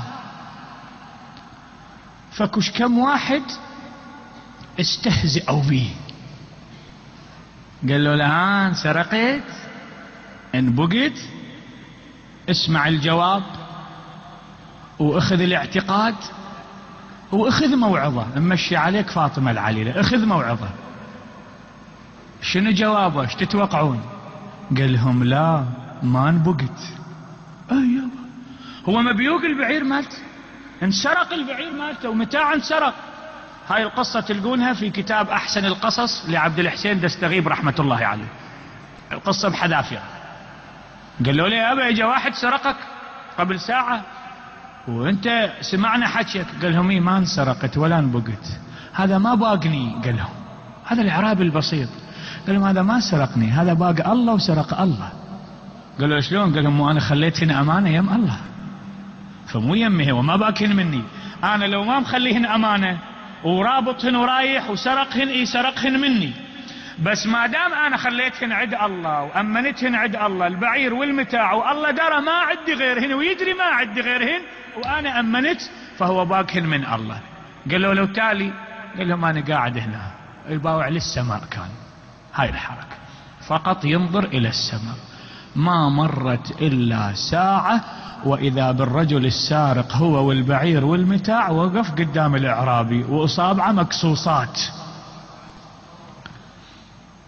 فكش كم واحد استهزئوا به، قال له الآن سرقت انبقت، اسمع الجواب واخذ الاعتقاد واخذ موعظة، نمشي عليك فاطمة العليلة، اخذ موعظة. شنو جوابه؟ ايش تتوقعون؟ قال لهم لا ما انبقت. ايوه هو مبيوق البعير مالته، انسرق البعير مالته ومتاع انسرق. هاي القصة تلقونها في كتاب أحسن القصص لعبد الحسين دستغيب رحمة الله عليه، القصة بحذافيرها. قال له ليه يا أبا اجى واحد سرقك قبل ساعة وانت سمعنا حكيك؟ قال لهم ايه ما انسرقت ولا انبقت، هذا ما باقني. قال لهم هذا الإعرابي البسيط، قال لهم هذا ما سرقني، هذا باق الله وسرق الله. قال له شلون؟ قال لهم انا خليتهن امانه يم الله، فمو يمي هو ما باكهن مني. انا لو ما مخليهن امانه ورابطهن ورايح وسرقهن اي سرقهن مني، بس ما دام انا خليتهن عند الله وامنتهن عند الله، البعير والمتاع، والله درى ما عندي غيرهن ويدري ما عندي غيرهن وانا امنت، فهو باكهن من الله. قال له لو تالي؟ قال لهم انا قاعد هنا يباوع للسماء، كان هاي الحركة فقط ينظر إلى السماء. ما مرت إلا ساعة وإذا بالرجل السارق هو والبعير والمتاع وقف قدام الإعرابي وأصابعه مكسوصات.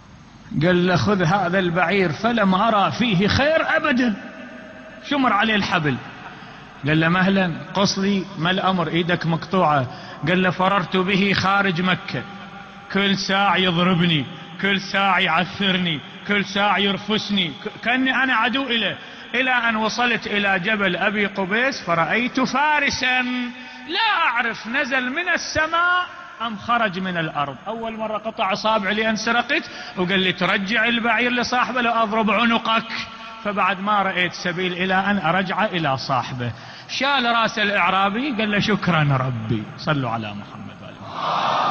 قال له خذ هذا البعير فلم أرى فيه خير أبدا، شمر عليه الحبل. قال له مهلا قصلي ما الأمر، ايدك مقطوعة. قال له فررت به خارج مكة، كل ساعة يضربني، كل ساعة يعثرني، كل ساعة يرفسني، كأني أنا عدو إله، إلى أن وصلت إلى جبل أبي قبيس فرأيت فارسا لا أعرف نزل من السماء أم خرج من الأرض. أول مرة قطع أصابع لأن سرقت، وقال لي ترجع البعير لصاحبه لو أضرب عنقك. فبعد ما رأيت سبيل إلى أن أرجع إلى صاحبه، شال راس الإعرابي قال له شكرا ربي. صلوا على محمد وآله.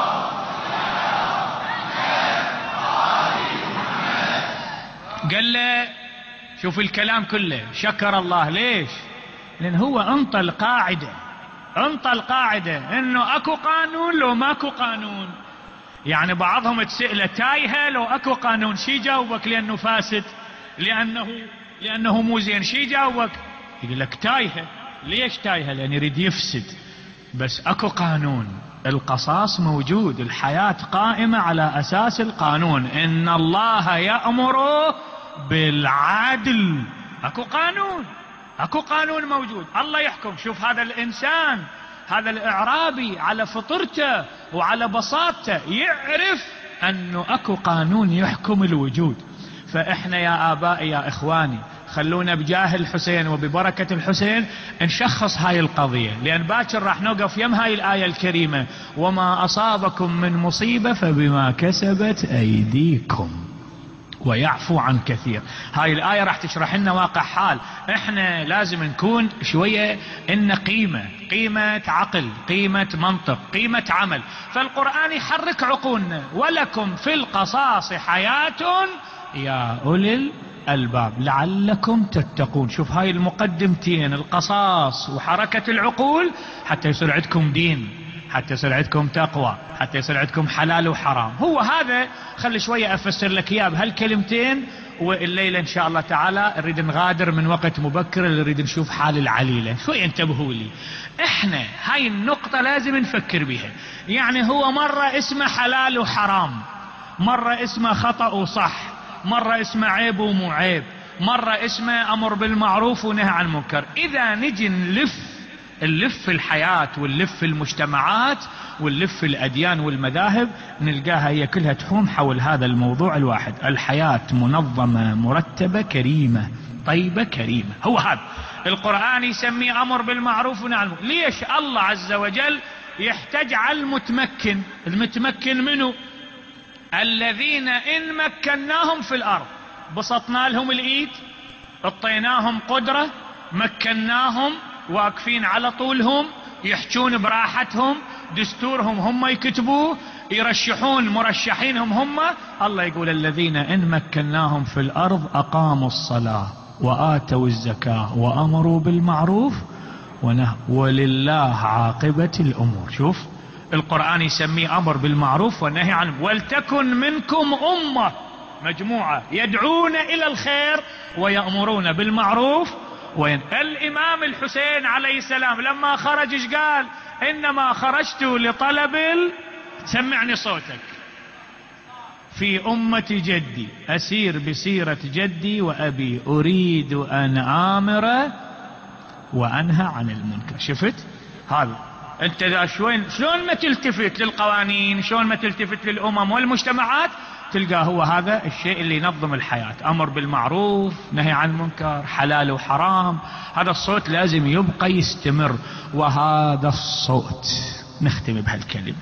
قال له شوف الكلام كله شكر الله. ليش؟ لأن هو انطى القاعدة، انطى القاعدة انه اكو قانون لو ماكو قانون. يعني بعضهم تسأله تايهة لو اكو قانون شي جاوبك لأنه فاسد، لأنه لأنه مو زين شي جاوبك؟ يقول لك تايهة. ليش تايهة؟ لأن يريد يفسد. بس اكو قانون، القصاص موجود، الحياة قائمة على أساس القانون، إن الله يأمر بالعدل. اكو قانون، اكو قانون موجود، الله يحكم. شوف هذا الإنسان، هذا الإعرابي على فطرته وعلى بساطته يعرف أنه اكو قانون يحكم الوجود. فإحنا يا آبائي يا إخواني خلونا بجاه الحسين وببركة الحسين نشخص هاي القضية، لأن باكر راح نوقف يم هاي الآية الكريمة وما أصابكم من مصيبة فبما كسبت أيديكم ويعفو عن كثير. هاي الآية راح تشرح لنا واقع حال. احنا لازم نكون شوية إن قيمة، قيمة عقل، قيمة منطق، قيمة عمل. فالقرآن يحرك عقولنا، ولكم في القصاص حياة يا أولي الألباب لعلكم تتقون. شوف هاي المقدمتين، القصاص وحركة العقول، حتى يصير عندكم دين، حتى يصير عندكم تقوى، حتى يصير عندكم حلال وحرام. هو هذا. خلي شوية أفسر لك إياه بهالكلمتين، والليلة إن شاء الله تعالى نريد نغادر من وقت مبكر، نريد نشوف حال العليلة. شوية انتبهوا لي، إحنا هاي النقطة لازم نفكر بها. يعني هو مرة اسمه حلال وحرام، مرة اسمه خطأ وصح، مرة اسمه عيب ومو عيب، مرة اسمه أمر بالمعروف ونهي عن المنكر. إذا نجي نلف نلف الحياة ونلف المجتمعات ونلف الأديان والمذاهب، نلقاها هي كلها تحوم حول هذا الموضوع الواحد: الحياة منظمة مرتبة كريمة طيبة كريمة. هو هذا القرآن يسميه أمر بالمعروف ونهي عن المنكر. ليش الله عز وجل يحتاج على المتمكن؟ المتمكن منه الذين إن مكناهم في الأرض، بسطنا لهم الإيد، اعطيناهم قدرة، مكناهم، واقفين على طولهم، يحجون براحتهم، دستورهم هم يكتبوه، يرشحون مرشحينهم هم. الله يقول الذين إن مكناهم في الأرض أقاموا الصلاة وآتوا الزكاة وأمروا بالمعروف ونهوا ولله عاقبة الأمور. شوف القرآن يسميه أمر بالمعروف والنهي عنه. ولتكن منكم أمة، مجموعة، يدعون إلى الخير ويأمرون بالمعروف. وين الإمام الحسين عليه السلام لما خرج ايش قال؟ إنما خرجت لطلب ال... سمعني صوتك. في أمة جدي أسير بسيرة جدي وأبي، أريد أن آمر وأنهى عن المنكر. شفت هذا؟ انت ذا شلون شلون ما تلتفت للقوانين، شلون ما تلتفت للأمم والمجتمعات، تلقى هو هذا الشيء اللي ينظم الحياة. أمر بالمعروف، نهي عن المنكر، حلال وحرام. هذا الصوت لازم يبقى يستمر. وهذا الصوت، نختم بهالكلمة،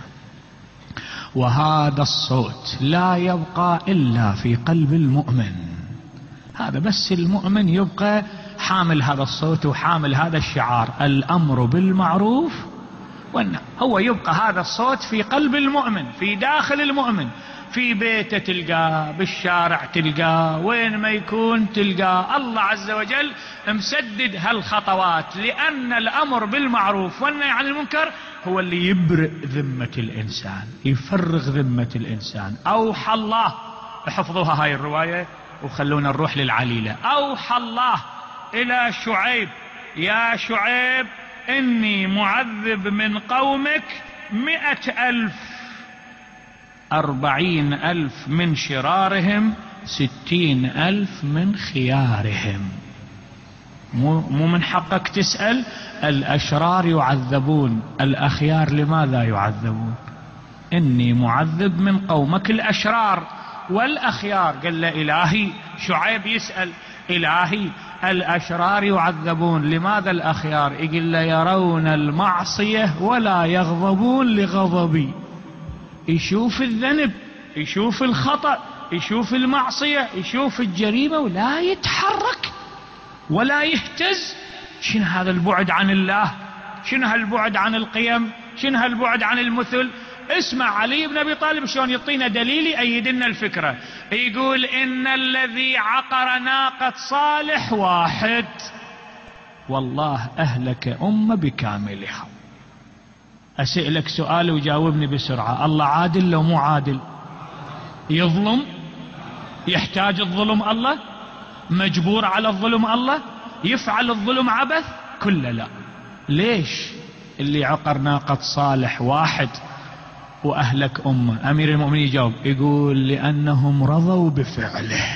وهذا الصوت لا يبقى إلا في قلب المؤمن. هذا بس المؤمن يبقى حامل هذا الصوت وحامل هذا الشعار: الأمر بالمعروف والنهي. هو يبقى هذا الصوت في قلب المؤمن، في داخل المؤمن، في بيته تلقاه، بالشارع تلقاه، وين ما يكون تلقاه. الله عز وجل مسدد هالخطوات، لأن الأمر بالمعروف والنهي عن المنكر هو اللي يبرئ ذمة الإنسان، يفرغ ذمة الإنسان. أوحى الله، احفظوها هاي الرواية وخلونا نروح للعليلة. أوحى الله إلى شعيب: يا شعيب إني معذب من قومك مئة ألف، أربعين ألف من شرارهم ستين ألف من خيارهم. مو, مو من حقك تسأل الأشرار يعذبون، الأخيار لماذا يعذبون؟ إني معذب من قومك الأشرار والأخيار. قال له إلهي، شعيب يسأل إلهي الأشرار يعذبون، لماذا الأخيار؟ يقول له يرون المعصية ولا يغضبون لغضبي. يشوف الذنب، يشوف الخطأ، يشوف المعصية، يشوف الجريمة ولا يتحرك ولا يهتز. شنو هذا البعد عن الله؟ شنو هالبعد عن القيم؟ شنو هالبعد عن المثل؟ اسمع علي بن أبي طالب شلون يعطينا دليل يأيد لنا الفكرة. يقول إن الذي عقر ناقة صالح واحد والله أهلك أمة بكاملها. أسألك سؤال وجاوبني بسرعة، الله عادل لو مو عادل؟ يظلم؟ يحتاج الظلم الله؟ مجبور على الظلم الله؟ يفعل الظلم عبث؟ كله لا. ليش اللي عقر ناقة صالح واحد وأهلك أمة؟ أمير المؤمنين يجاوب يقول لأنهم رضوا بفعله،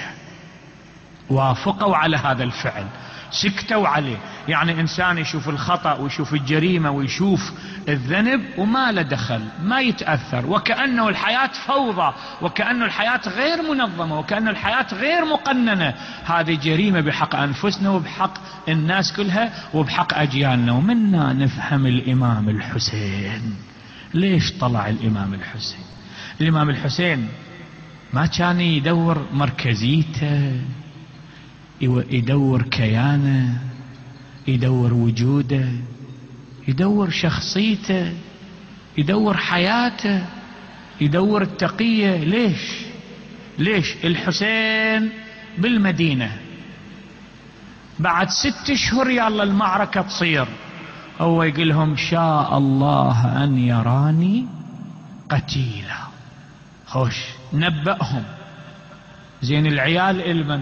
وافقوا على هذا الفعل، سكتوا عليه. يعني إنسان يشوف الخطأ ويشوف الجريمة ويشوف الذنب وما له دخل، ما يتأثر، وكأنه الحياة فوضى، وكأنه الحياة غير منظمة، وكأنه الحياة غير مقننة. هذه جريمة بحق أنفسنا وبحق الناس كلها وبحق أجيالنا. ومنا نفهم الإمام الحسين. ليش طلع الإمام الحسين؟ الإمام الحسين ما كان يدور مركزيته، يدور كيانه، يدور وجوده، يدور شخصيته، يدور حياته، يدور التقية. ليش؟ ليش الحسين بالمدينة بعد ست اشهر يلا المعركة تصير، هو يقول لهم شاء الله أن يراني قتيلا. خوش نبأهم. زين العيال المن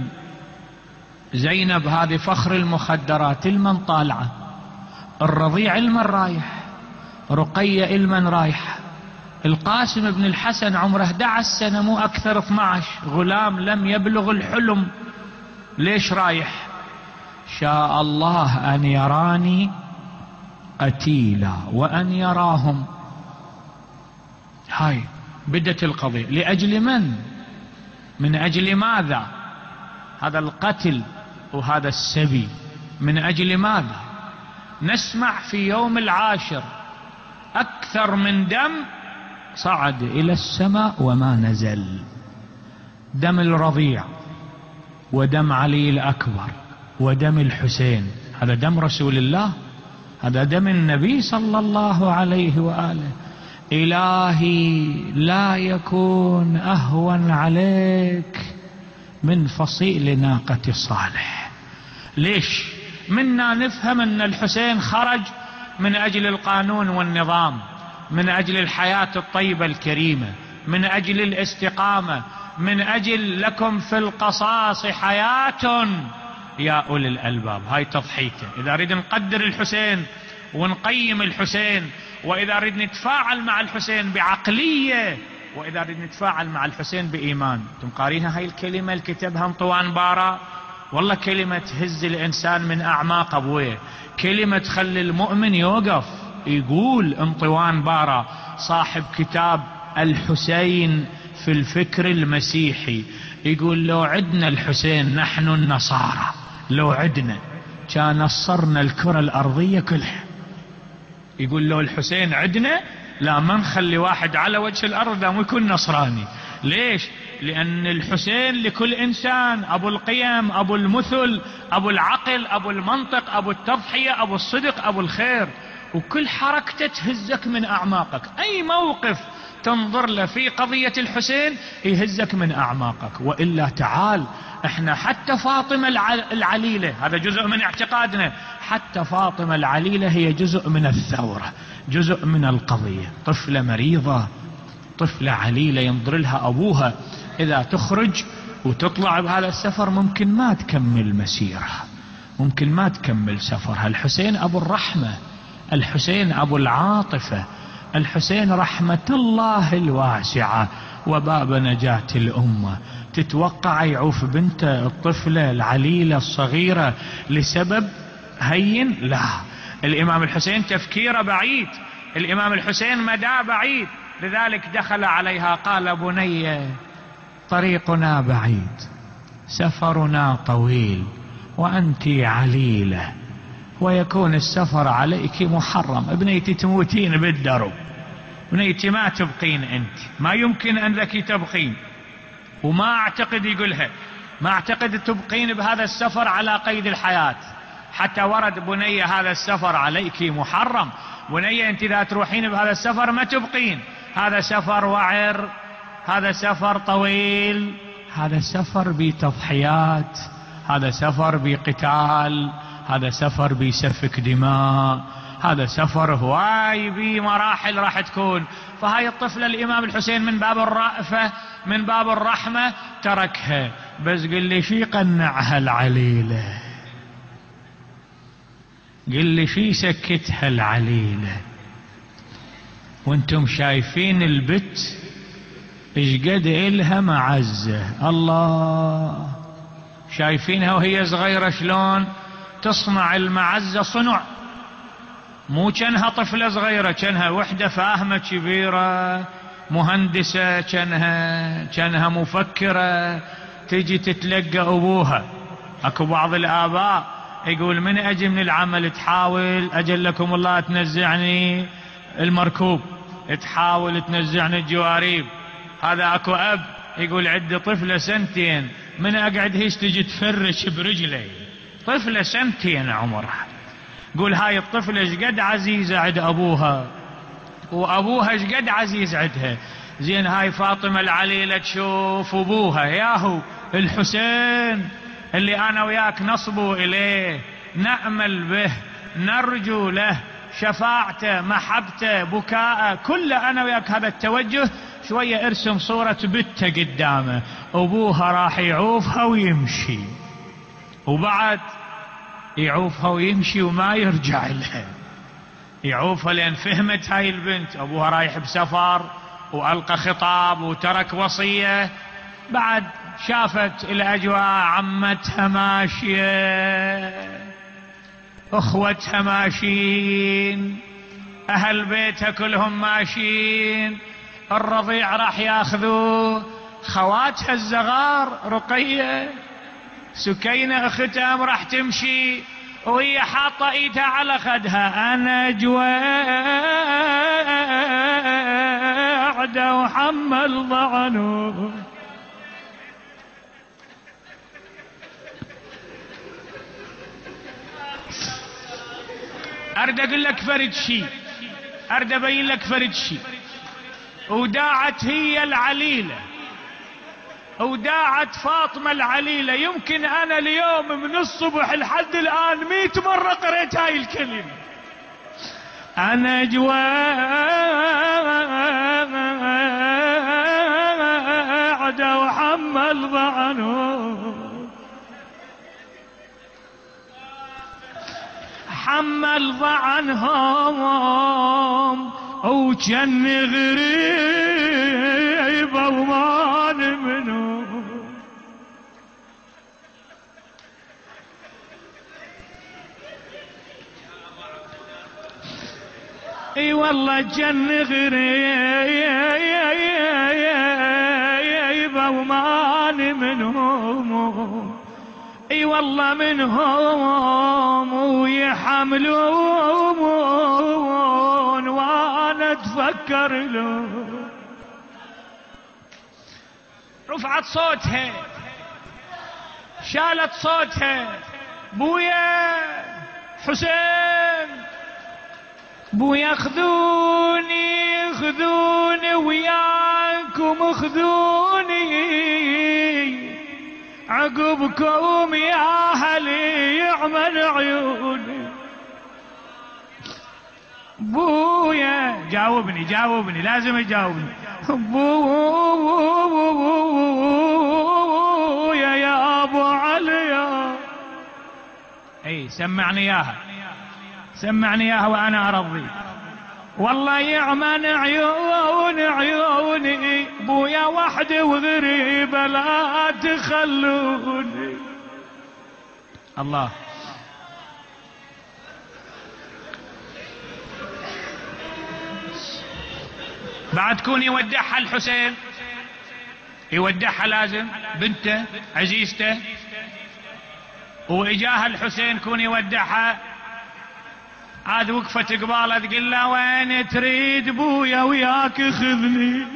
زينب هذه فخر المخدرات المن طالعة، الرضيع المن رايح، رقية المن رايحة، القاسم بن الحسن عمره أحد عشر سنة مو أكثر، اثني عشر غلام لم يبلغ الحلم. ليش رايح؟ شاء الله أن يراني قتيلا وأن يراهم. هاي بدت القضية. لأجل من؟ من أجل ماذا هذا القتل وهذا السبي؟ من أجل ماذا؟ نسمع في يوم العاشر أكثر من دم صعد إلى السماء وما نزل. دم الرضيع ودم علي الأكبر ودم الحسين، هذا دم رسول الله، هذا دم النبي صلى الله عليه وآله. إلهي لا يكون أهون عليك من فصيل ناقة صالح. ليش؟ منا نفهم أن الحسين خرج من أجل القانون والنظام، من أجل الحياة الطيبة الكريمة، من أجل الاستقامة، من أجل لكم في القصاص حياة يا أولي الألباب. هاي تضحيته. إذا أريد نقدر الحسين ونقيم الحسين، وإذا أريد نتفاعل مع الحسين بعقلية، وإذا أريد نتفاعل مع الحسين بإيمان. انتم قارينها هاي الكلمة اللي كتبها انطوان بارا؟ والله كلمة تهز الإنسان من أعماق أبويه، كلمة تخلي المؤمن يوقف. يقول انطوان بارا صاحب كتاب الحسين في الفكر المسيحي، يقول لو عدنا الحسين نحن النصارى، لو عدنا كان نصرنا الكرة الأرضية كلها. يقول لو الحسين عدنا لا ما نخلي واحد على وجه الأرض لا مو يكون نصراني. ليش؟ لأن الحسين لكل إنسان أبو القيم، أبو المثل، أبو العقل، أبو المنطق، أبو التضحية، أبو الصدق، أبو الخير. وكل حركته تهزك من أعماقك. أي موقف تنظر له في قضية الحسين يهزك من أعماقك. وإلا تعال احنا حتى فاطمة العليلة، هذا جزء من اعتقادنا، حتى فاطمة العليلة هي جزء من الثورة، جزء من القضية. طفلة مريضة، طفلة عليلة ينظر لها أبوها إذا تخرج وتطلع بهذا السفر ممكن ما تكمل مسيرها، ممكن ما تكمل سفرها. الحسين أبو الرحمة، الحسين أبو العاطفة، الحسين رحمة الله الواسعة وباب نجاة الأمة. تتوقع يعوف بنته الطفلة العليلة الصغيرة لسبب هين؟ لا، الإمام الحسين تفكيره بعيد، الإمام الحسين مدى بعيد، لذلك دخل عليها قال: بني طريقنا بعيد، سفرنا طويل، وأنت عليلة، ويكون السفر عليك محرم، ابنيتي تموتين بالدرب، ابنيتي ما تبقين أنت، ما يمكن أن لك تبقين، وما أعتقد يقولها، ما أعتقد تبقين بهذا السفر على قيد الحياة، حتى ورد: بني هذا السفر عليك محرم، بني أنت إذا تروحين بهذا السفر ما تبقين، هذا سفر وعر، هذا سفر طويل، هذا سفر بتضحيات، هذا سفر بقتال، هذا سفر بسفك دماء، هذا سفر هواي بمراحل راح تكون. فهاي الطفلة الإمام الحسين من باب الرأفة من باب الرحمة تركها، بس قل لي شي قنعها العليلة، قل لي شي سكتها العليلة. وانتم شايفين البت ايش قد إلها معزة، الله، شايفينها وهي صغيرة شلون تصنع المعزة صنع، مو كانها طفلة صغيرة، كانها وحدة فاهمة كبيرة مهندسة، كانها كانها مفكرة، تجي تتلقى أبوها. اكو بعض الآباء يقول: من أجي من العمل تحاول أجل لكم الله تنزعني المركوب، تحاول تنزعني الجواريب. هذا اكو أب يقول: عندي طفلة سنتين، من أقعد هيش تجي تفرش برجلي، طفلة سنتين عمرها. قول هاي الطفلة ايش قد عزيزة عند أبوها، وأبوها ايش قد عزيز عندها. زين هاي فاطمة العليلة تشوف أبوها ياهو الحسين اللي أنا وياك نصبو إليه، نأمل به، نرجو له شفاعته، محبته، بكاءه، كل أنا وياك هذا التوجه. شوية ارسم صورة بنته قدامه، أبوها راح يعوفها ويمشي، وبعد يعوفها ويمشي وما يرجع لها، يعوفها لأن فهمت هاي البنت أبوها رايح بسفر وألقى خطاب وترك وصية. بعد شافت الأجواء، عمتها ماشية، أخوتها ماشيين، أهل بيتها كلهم ماشيين، الرضيع راح ياخذوه، خواتها الزغار رقية سكينة اختها راح تمشي وهي حاطة ايدها على خدها: انا جوعدة وحمل ضعنه. ارد اقول لك فرد شي، ارد ابين لك فرد شي. وداعت هي العليلة، وداعت فاطمة العليلة، يمكن أنا اليوم من الصبح لحد الآن مئة مرة قريت هاي الكلمة: أنا جوعدة وحمل ضعنه، حمل ضعنهم وجن غريب ومان منه. اي والله جن غريب ومان منهم، اي والله منهم ويحملون وانا اتفكر له. رفعت صوتها، شالت صوتها: بويا حسين، بويا خذوني خذوني وياكم خذوني، عقبكم يا اهلي يعمل عيوني. بويا جاوبني جاوبني لازم يجاوبني. بويا يا ابو علي، اي سمعني اياها، سمعني اياها وانا ارضي. والله يعمل عيون عيوني، بويا وحد وحدي وغريبة لا تخلوني. الله. بعد كون يودعها الحسين، يودعها لازم بنته عزيزته، واجاها الحسين كون يودعها، عاد وقفت قباله تقول له وين تريد بويا وياك خذني،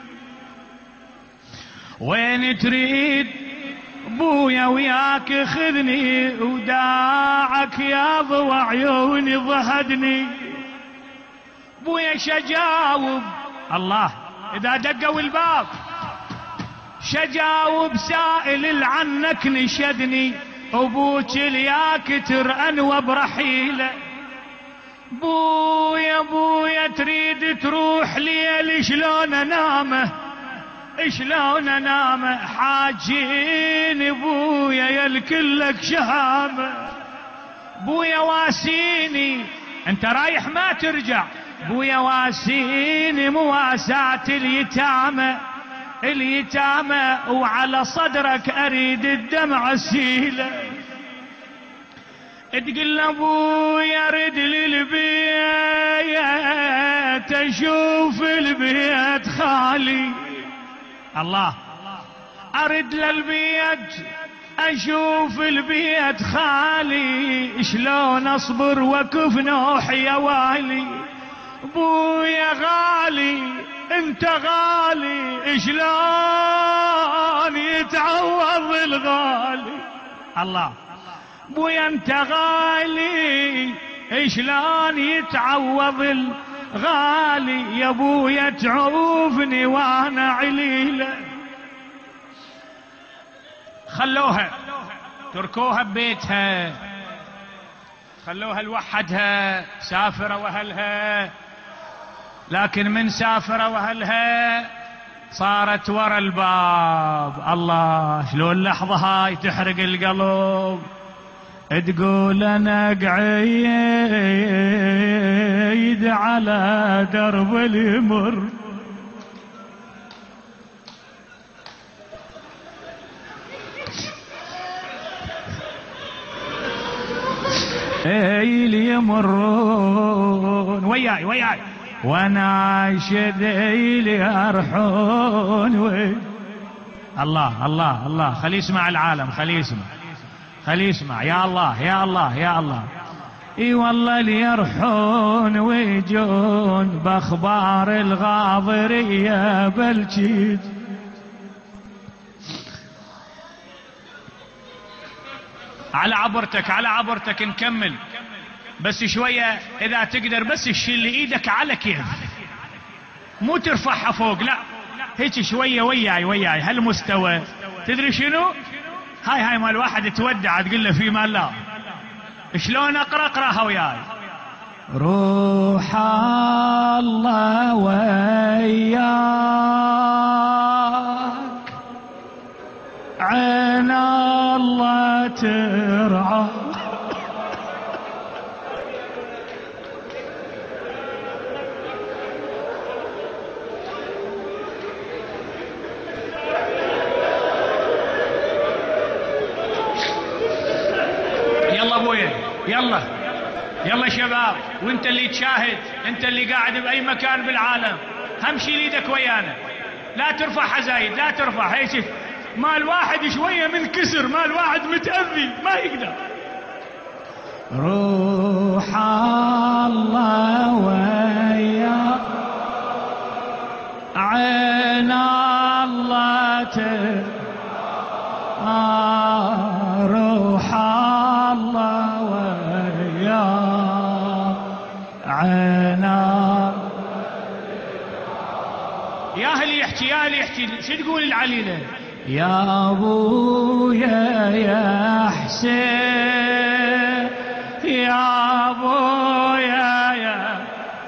وين تريد بويا وياك خذني، وداعك يا ضوى عيوني ضهدني. بويا شجاوب، الله اذا دقوا الباب شجاوب سائل العنك نشدني، ابوك الياك ترأن برحيله. بويا بويا تريد تروح ليل شلون انامه، شلون انامه، حاجيني بويا يا الكلك شهامه. بويا واسيني انت رايح ما ترجع، بويا واسيني مواساة اليتامى، اليتامى وعلى صدرك اريد الدمع السيله. تقول ابويا رد للبيت اشوف البيت خالي، الله ارد للبيت اشوف البيت خالي، شلون اصبر وكف نوحي يا والي. بويا غالي انت غالي، شلون يتعوض الغالي. الله بويا انت غالي، شلون يتعوض الغالي. يا بويا تعوفني وانا عليله. خلوها تركوها ببيتها، خلوها لوحدها سافرة واهلها، لكن من سافرة واهلها صارت ورا الباب. الله شلون لحظة هاي تحرق القلب. تقول انا قعيد على درب المر، اللي يمرون وياي وياي وناشد اللي يرحون وي. الله الله الله خلي يسمع العالم، خلي يسمع خلي يسمع. يا الله يا الله يا الله. اي والله اللي يرحون ويجون باخبار الغاضريه بلجيت. على عبرتك على عبرتك نكمل بس شوية إذا تقدر، بس تشيل ايدك على كيف، مو ترفعها فوق، لا هيك شوية وياي وياي هالمستوى. تدري شنو هاي هاي ما الواحد تودع تقول له في مال لا. شلون اقرا اقراها وياي. روح الله وياك عين الله ترعى. يلا ابويا يلا يلا شباب، وانت اللي تشاهد، انت اللي قاعد باي مكان بالعالم، همشي ليدك ويانا، لا ترفعها زايد، لا ترفع. هيك ما الواحد شويه منكسر، ما الواحد متاذي ما يقدر. روح الله ويا عين الله ت روح الله ويا عينا. يا اهل يحكي يا اهل يحكي شو تقول العليله. يا ابويا يا حسين يا ابويا يا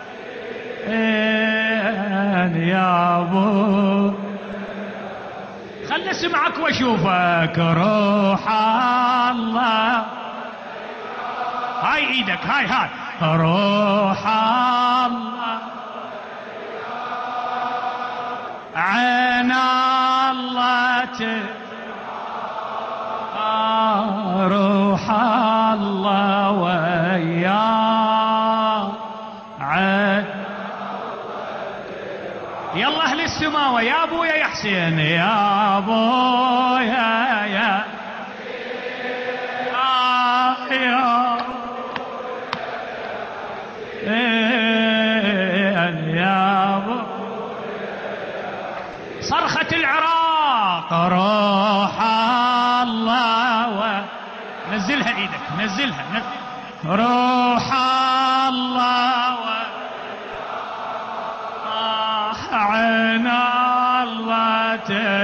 حسين يا ابو. خل اسمعك واشوفك. روح الله هاي ايدك هاي هاي. روح الله عينا روح الله وياه عد. يلا اهل السماوة يا ابويا يا حسين يا ابويا يا آه يا يا ابو صرخة العراق روح الله و... نزلها ايدك نزلها نزل. روح الله و... آه عين الله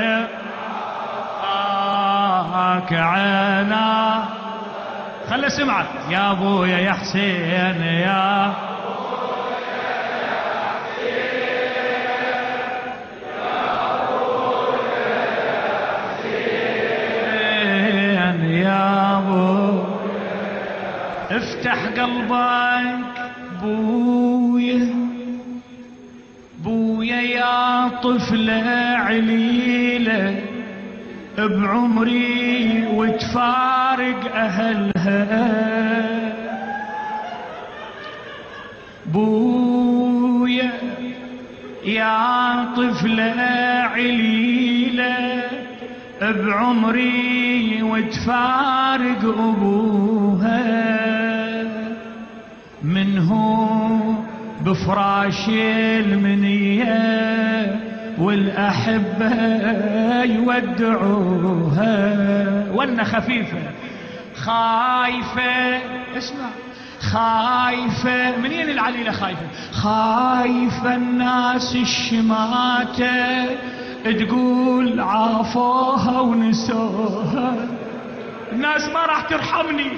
تراك عينا خلي سمعك يا ابويا يا حسين يا يا ابو افتح قلبك بويا بويا يا طفلة عليلة بعمري وتفارق اهلها بويا يا طفلة عليلة بعمري وتفارق ابوها منه بفراش المنية والاحبة يودعوها وانا خفيفة خايفة اسمع خايفة منين العليلة خايفة خايفة الناس الشماتة تقول عافوها ونسوها الناس ما راح ترحمني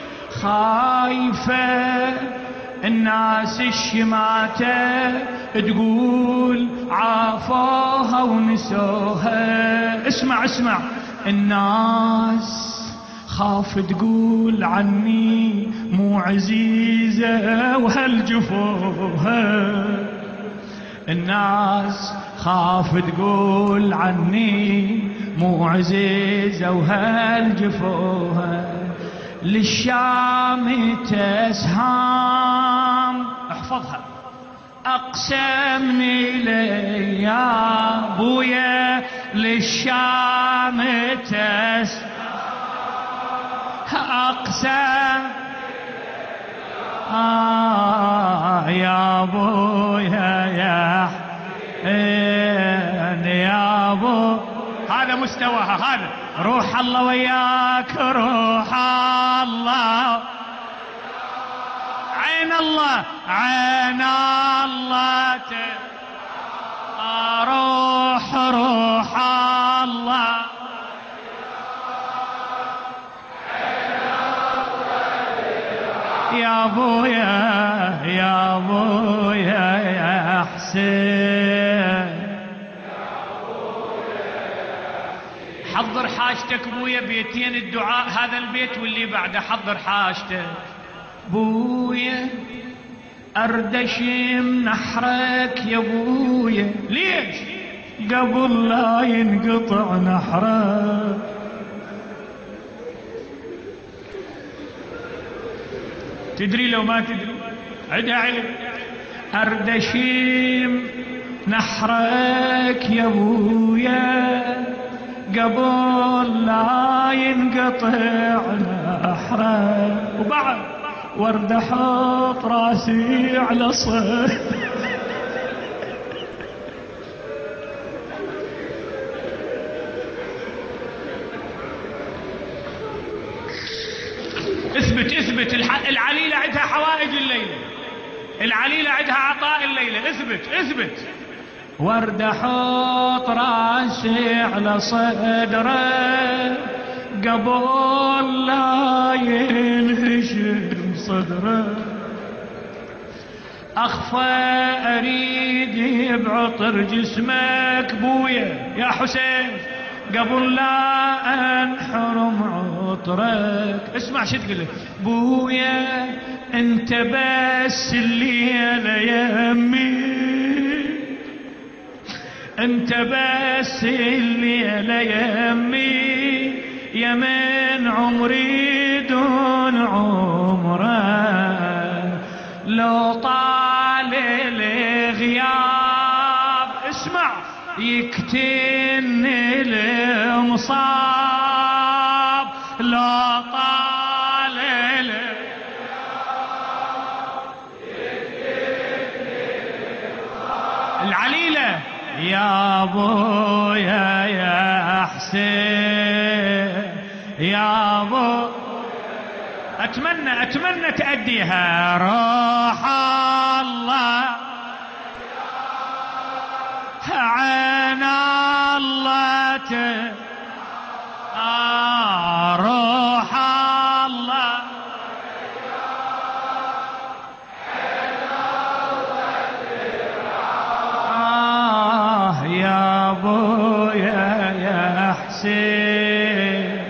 خايفة الناس الشماتة تقول عافوها ونسوها اسمع اسمع الناس خاف تقول عني مو عزيزة وهالجفوها الناس خاف تقول عني مو عزيزة وهالجفوها للشام تسهام احفظها اقسمني لي يا ابويا للشام تسهام اقسم آه يا ابويا يا يا ابو هذا مستواها هذا روح الله وياك روح الله عين الله عين الله روح روح الله يا ابويا يا ابويا يا حسين حضر حاجتك بويا بيتين الدعاء هذا البيت واللي بعده حضر حاجتك بويا اردشم نحرك يا بويا ليش قبل لا ينقطع نحرك تدري لو ما تدري عدها علم اردشم نحرك يا بويا قبل لا ينقطع نحرك وبعد ورد احط راسي على صدر اثبت اثبت العليلة عندها حوائج الليلة العليلة عندها عطاء الليلة اثبت اثبت ورد احط راسي على صدره قبل لا ينهشم صدره اخفى اريد بعطر جسمك بويا يا حسين قبل لا انحرم عطرك اسمع شو تقول بويا انت بس اللي انا يمي انت بس الليلة يمي يا من عمري دون عمره، لو طال الغياب اسمع يكتني المصاب، لو طال العليلة يا ابويا يا حسين يا ابو، اتمنى اتمنى تأديها. روح الله عين الله ت... آه روح الله آه يا ابويا يا حسين.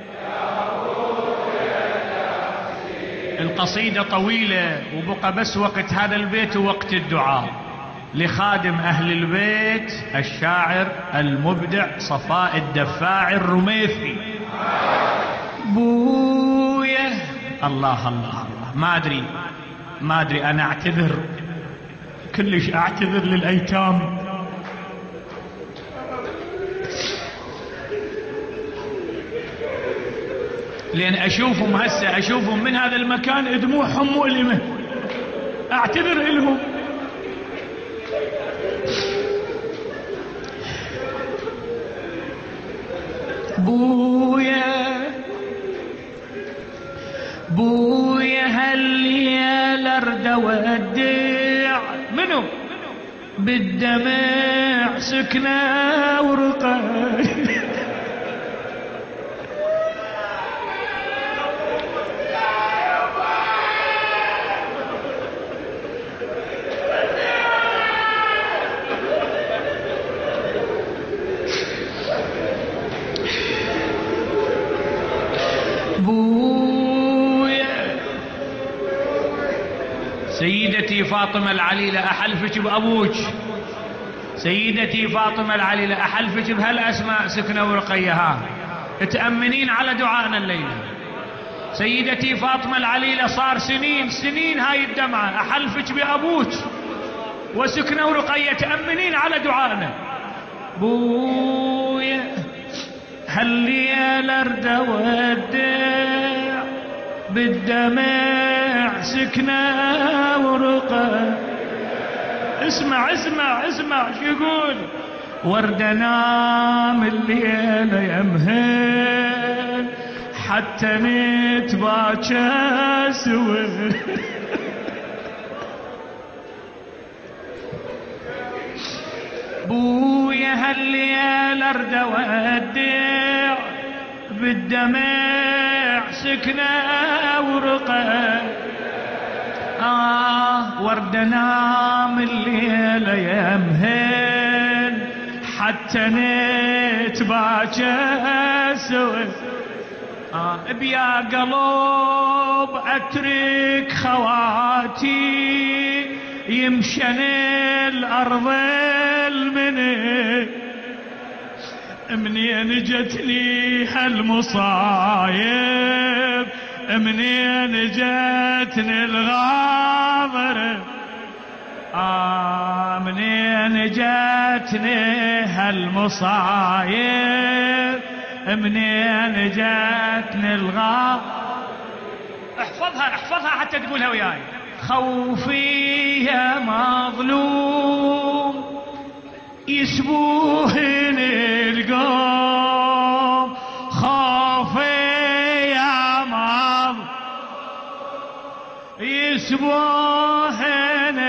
القصيدة طويلة وبقى بس وقت هذا البيت ووقت الدعاء لخادم أهل البيت الشاعر المبدع صفاء الدفاع الرميثي. بويا الله الله الله، ما أدري ما أدري أنا أعتذر كلش أعتذر للأيتام، لأن أشوفهم هسه أشوفهم من هذا المكان دموعهم مؤلمة، أعتذر إلهم. بويا بويا هالليل ارد ودع منو بالدمع سكنة ورقة سيدتي فاطمة العليلة أحلفك بأبوك، سيدتي فاطمة العليلة أحلفك بهالأسماء سكنة ورقية، ها تأمنين على دعائنا الليلة. سيدتي فاطمة العليلة صار سنين سنين هاي الدمعة، أحلفك بأبوك وسكنة ورقية تأمنين على دعائنا. بويا هالليل ارد ودع بالدمع سكنة ورقة، اسمع اسمع اسمع شو يقول، ورد نام الليلة يمهل حتى نتباكى سوا بويا هالليل ارد ودع بالدمع سكنة ورقة، آه ورد نام الليلة يمهل حتى نتباكى سوا. آه بيا قلب أترك خواتي يمشن الأرض المنى، منين جتني هالمصايب منين جتني الغامرة، آه منين جتني هالمصايب منين جتني الغامرة. احفظها احفظها حتى تقولها وياي. خوفي يا مظلوم يسبوهن القوم، خوفي يا مظلوم يسبوهن،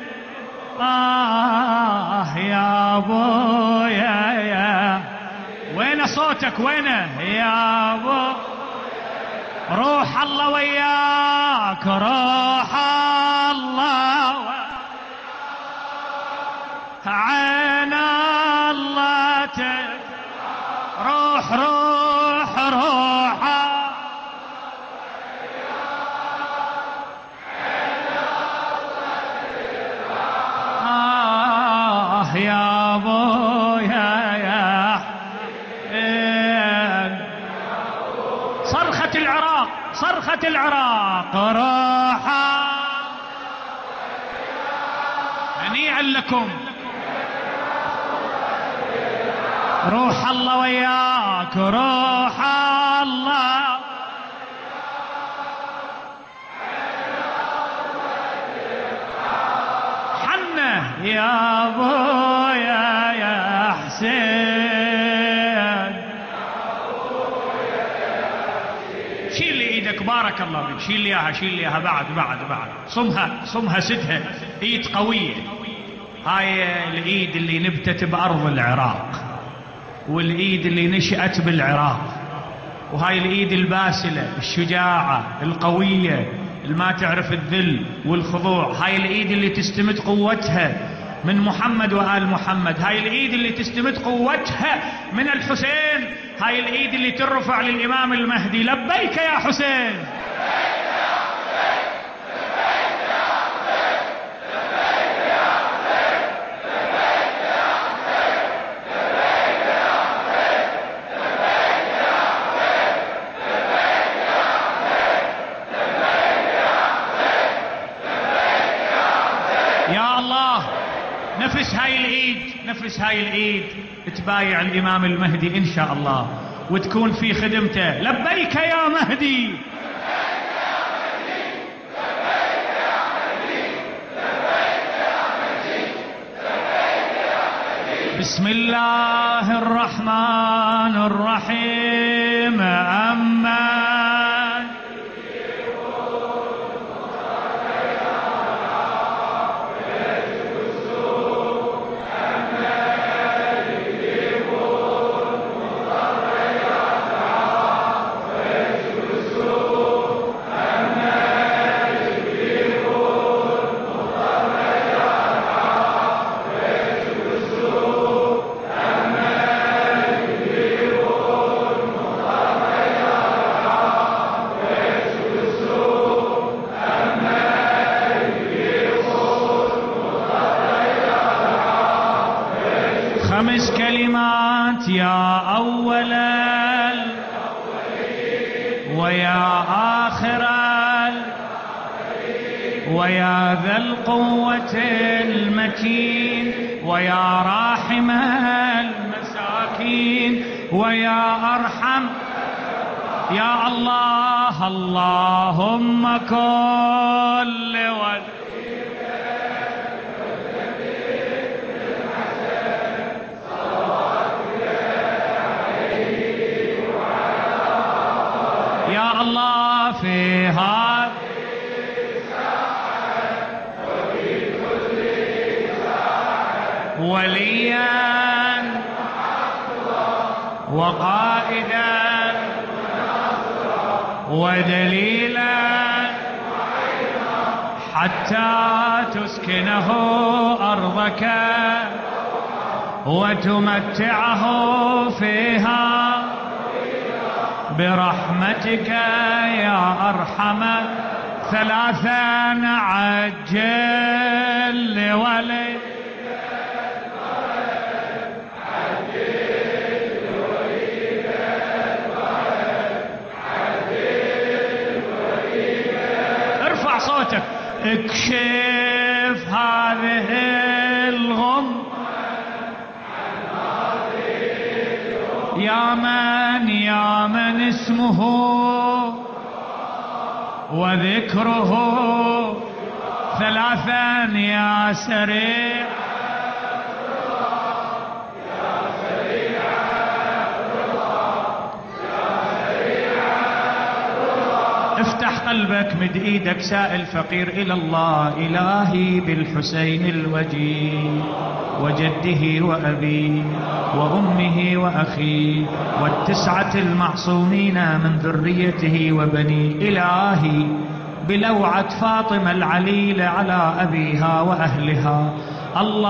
آه يا ابويا يا وين صوتك وينه يا ابو، روح الله وياك روح الله عين الله تك، روح روح روح آه يا ابويا يا حسين. صرخة العراق، صرخة العراق، روحا هنيئا لكم، روح الله وياك، روح الله. حنة يا ابويا يا حسين. شيل ايدك بارك الله فيك، شيل اياها، شيل اياها بعد بعد بعد، صمها صمها سدها، ايد قوية. هاي الايد اللي نبتت بارض العراق، والايد اللي نشأت بالعراق، وهاي الايد الباسلة الشجاعة القوية اللي ما تعرف الذل والخضوع. هاي الايد اللي تستمد قوتها من محمد وآل محمد، هاي الايد اللي تستمد قوتها من الحسين، هاي الايد اللي ترفع للامام المهدي. لبيك يا حسين. يا الله، نفس هاي الايد، نفس هاي الايد تبايع الامام المهدي ان شاء الله وتكون في خدمته. لبيك يا مهدي. بسم الله الرحمن الرحيم. أما خمس كلمات، يا أول ويا آخر ويا ذا القوة المتين ويا راحم المساكين ويا أرحم. يا الله، اللهم كل ولي يا الله في هذه الساعة وفي كل ساعة وليا وقائدا ودليلا حتى تسكنه أرضك وتمتعه فيها برحمتك يا أرحم. ثلاثا عجل لولي ارفع صوتك. اكشف هذه الغم يا من يا من اسمه وذكره ثلاثا يا سريع افتح قلبك، مد ايدك، سائل فقير الى الله. الهي بالحسين الوجيه وجده وابيه وامه واخيه والتسعه المعصومين من ذريته وبنيه. الهي بلوعه فاطمه العليله على ابيها واهلها،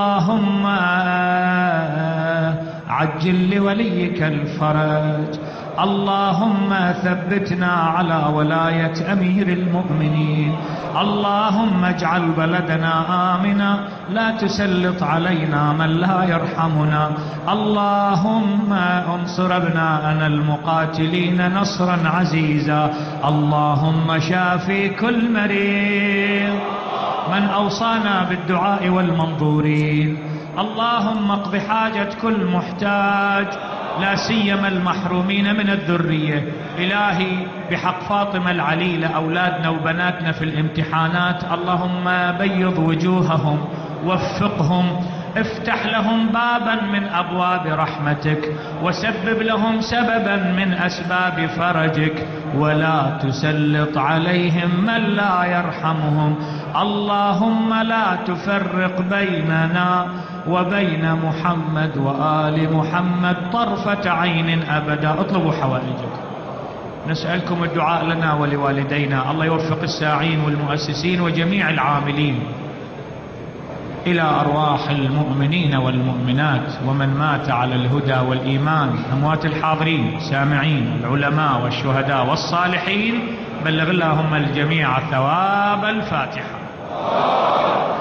اللهم عجل لوليك الفرج اللهم ثبتنا على ولاية أمير المؤمنين. اللهم اجعل بلدنا آمنا لا تسلط علينا من لا يرحمنا. اللهم انصر أبناءنا المقاتلين نصرا عزيزا. اللهم شافي كل مريض من أوصانا بالدعاء والمنظورين. اللهم اقض حاجة كل محتاج لا سيما المحرومين من الذرية. إلهي بحق فاطمة العليلة أولادنا وبناتنا في الامتحانات اللهم بيض وجوههم وفقهم، افتح لهم بابا من أبواب رحمتك وسبب لهم سببا من أسباب فرجك، ولا تسلط عليهم من لا يرحمهم. اللهم لا تفرق بيننا وبين محمد وآل محمد طرفة عين أبدا. اطلبوا حوائجكم. نسألكم الدعاء لنا ولوالدينا. الله يوفق الساعين والمؤسسين وجميع العاملين إلى أرواح المؤمنين والمؤمنات ومن مات على الهدى والإيمان، أموات الحاضرين سامعين، العلماء والشهداء والصالحين. بلغ اللهم الجميع ثواب الفاتحة.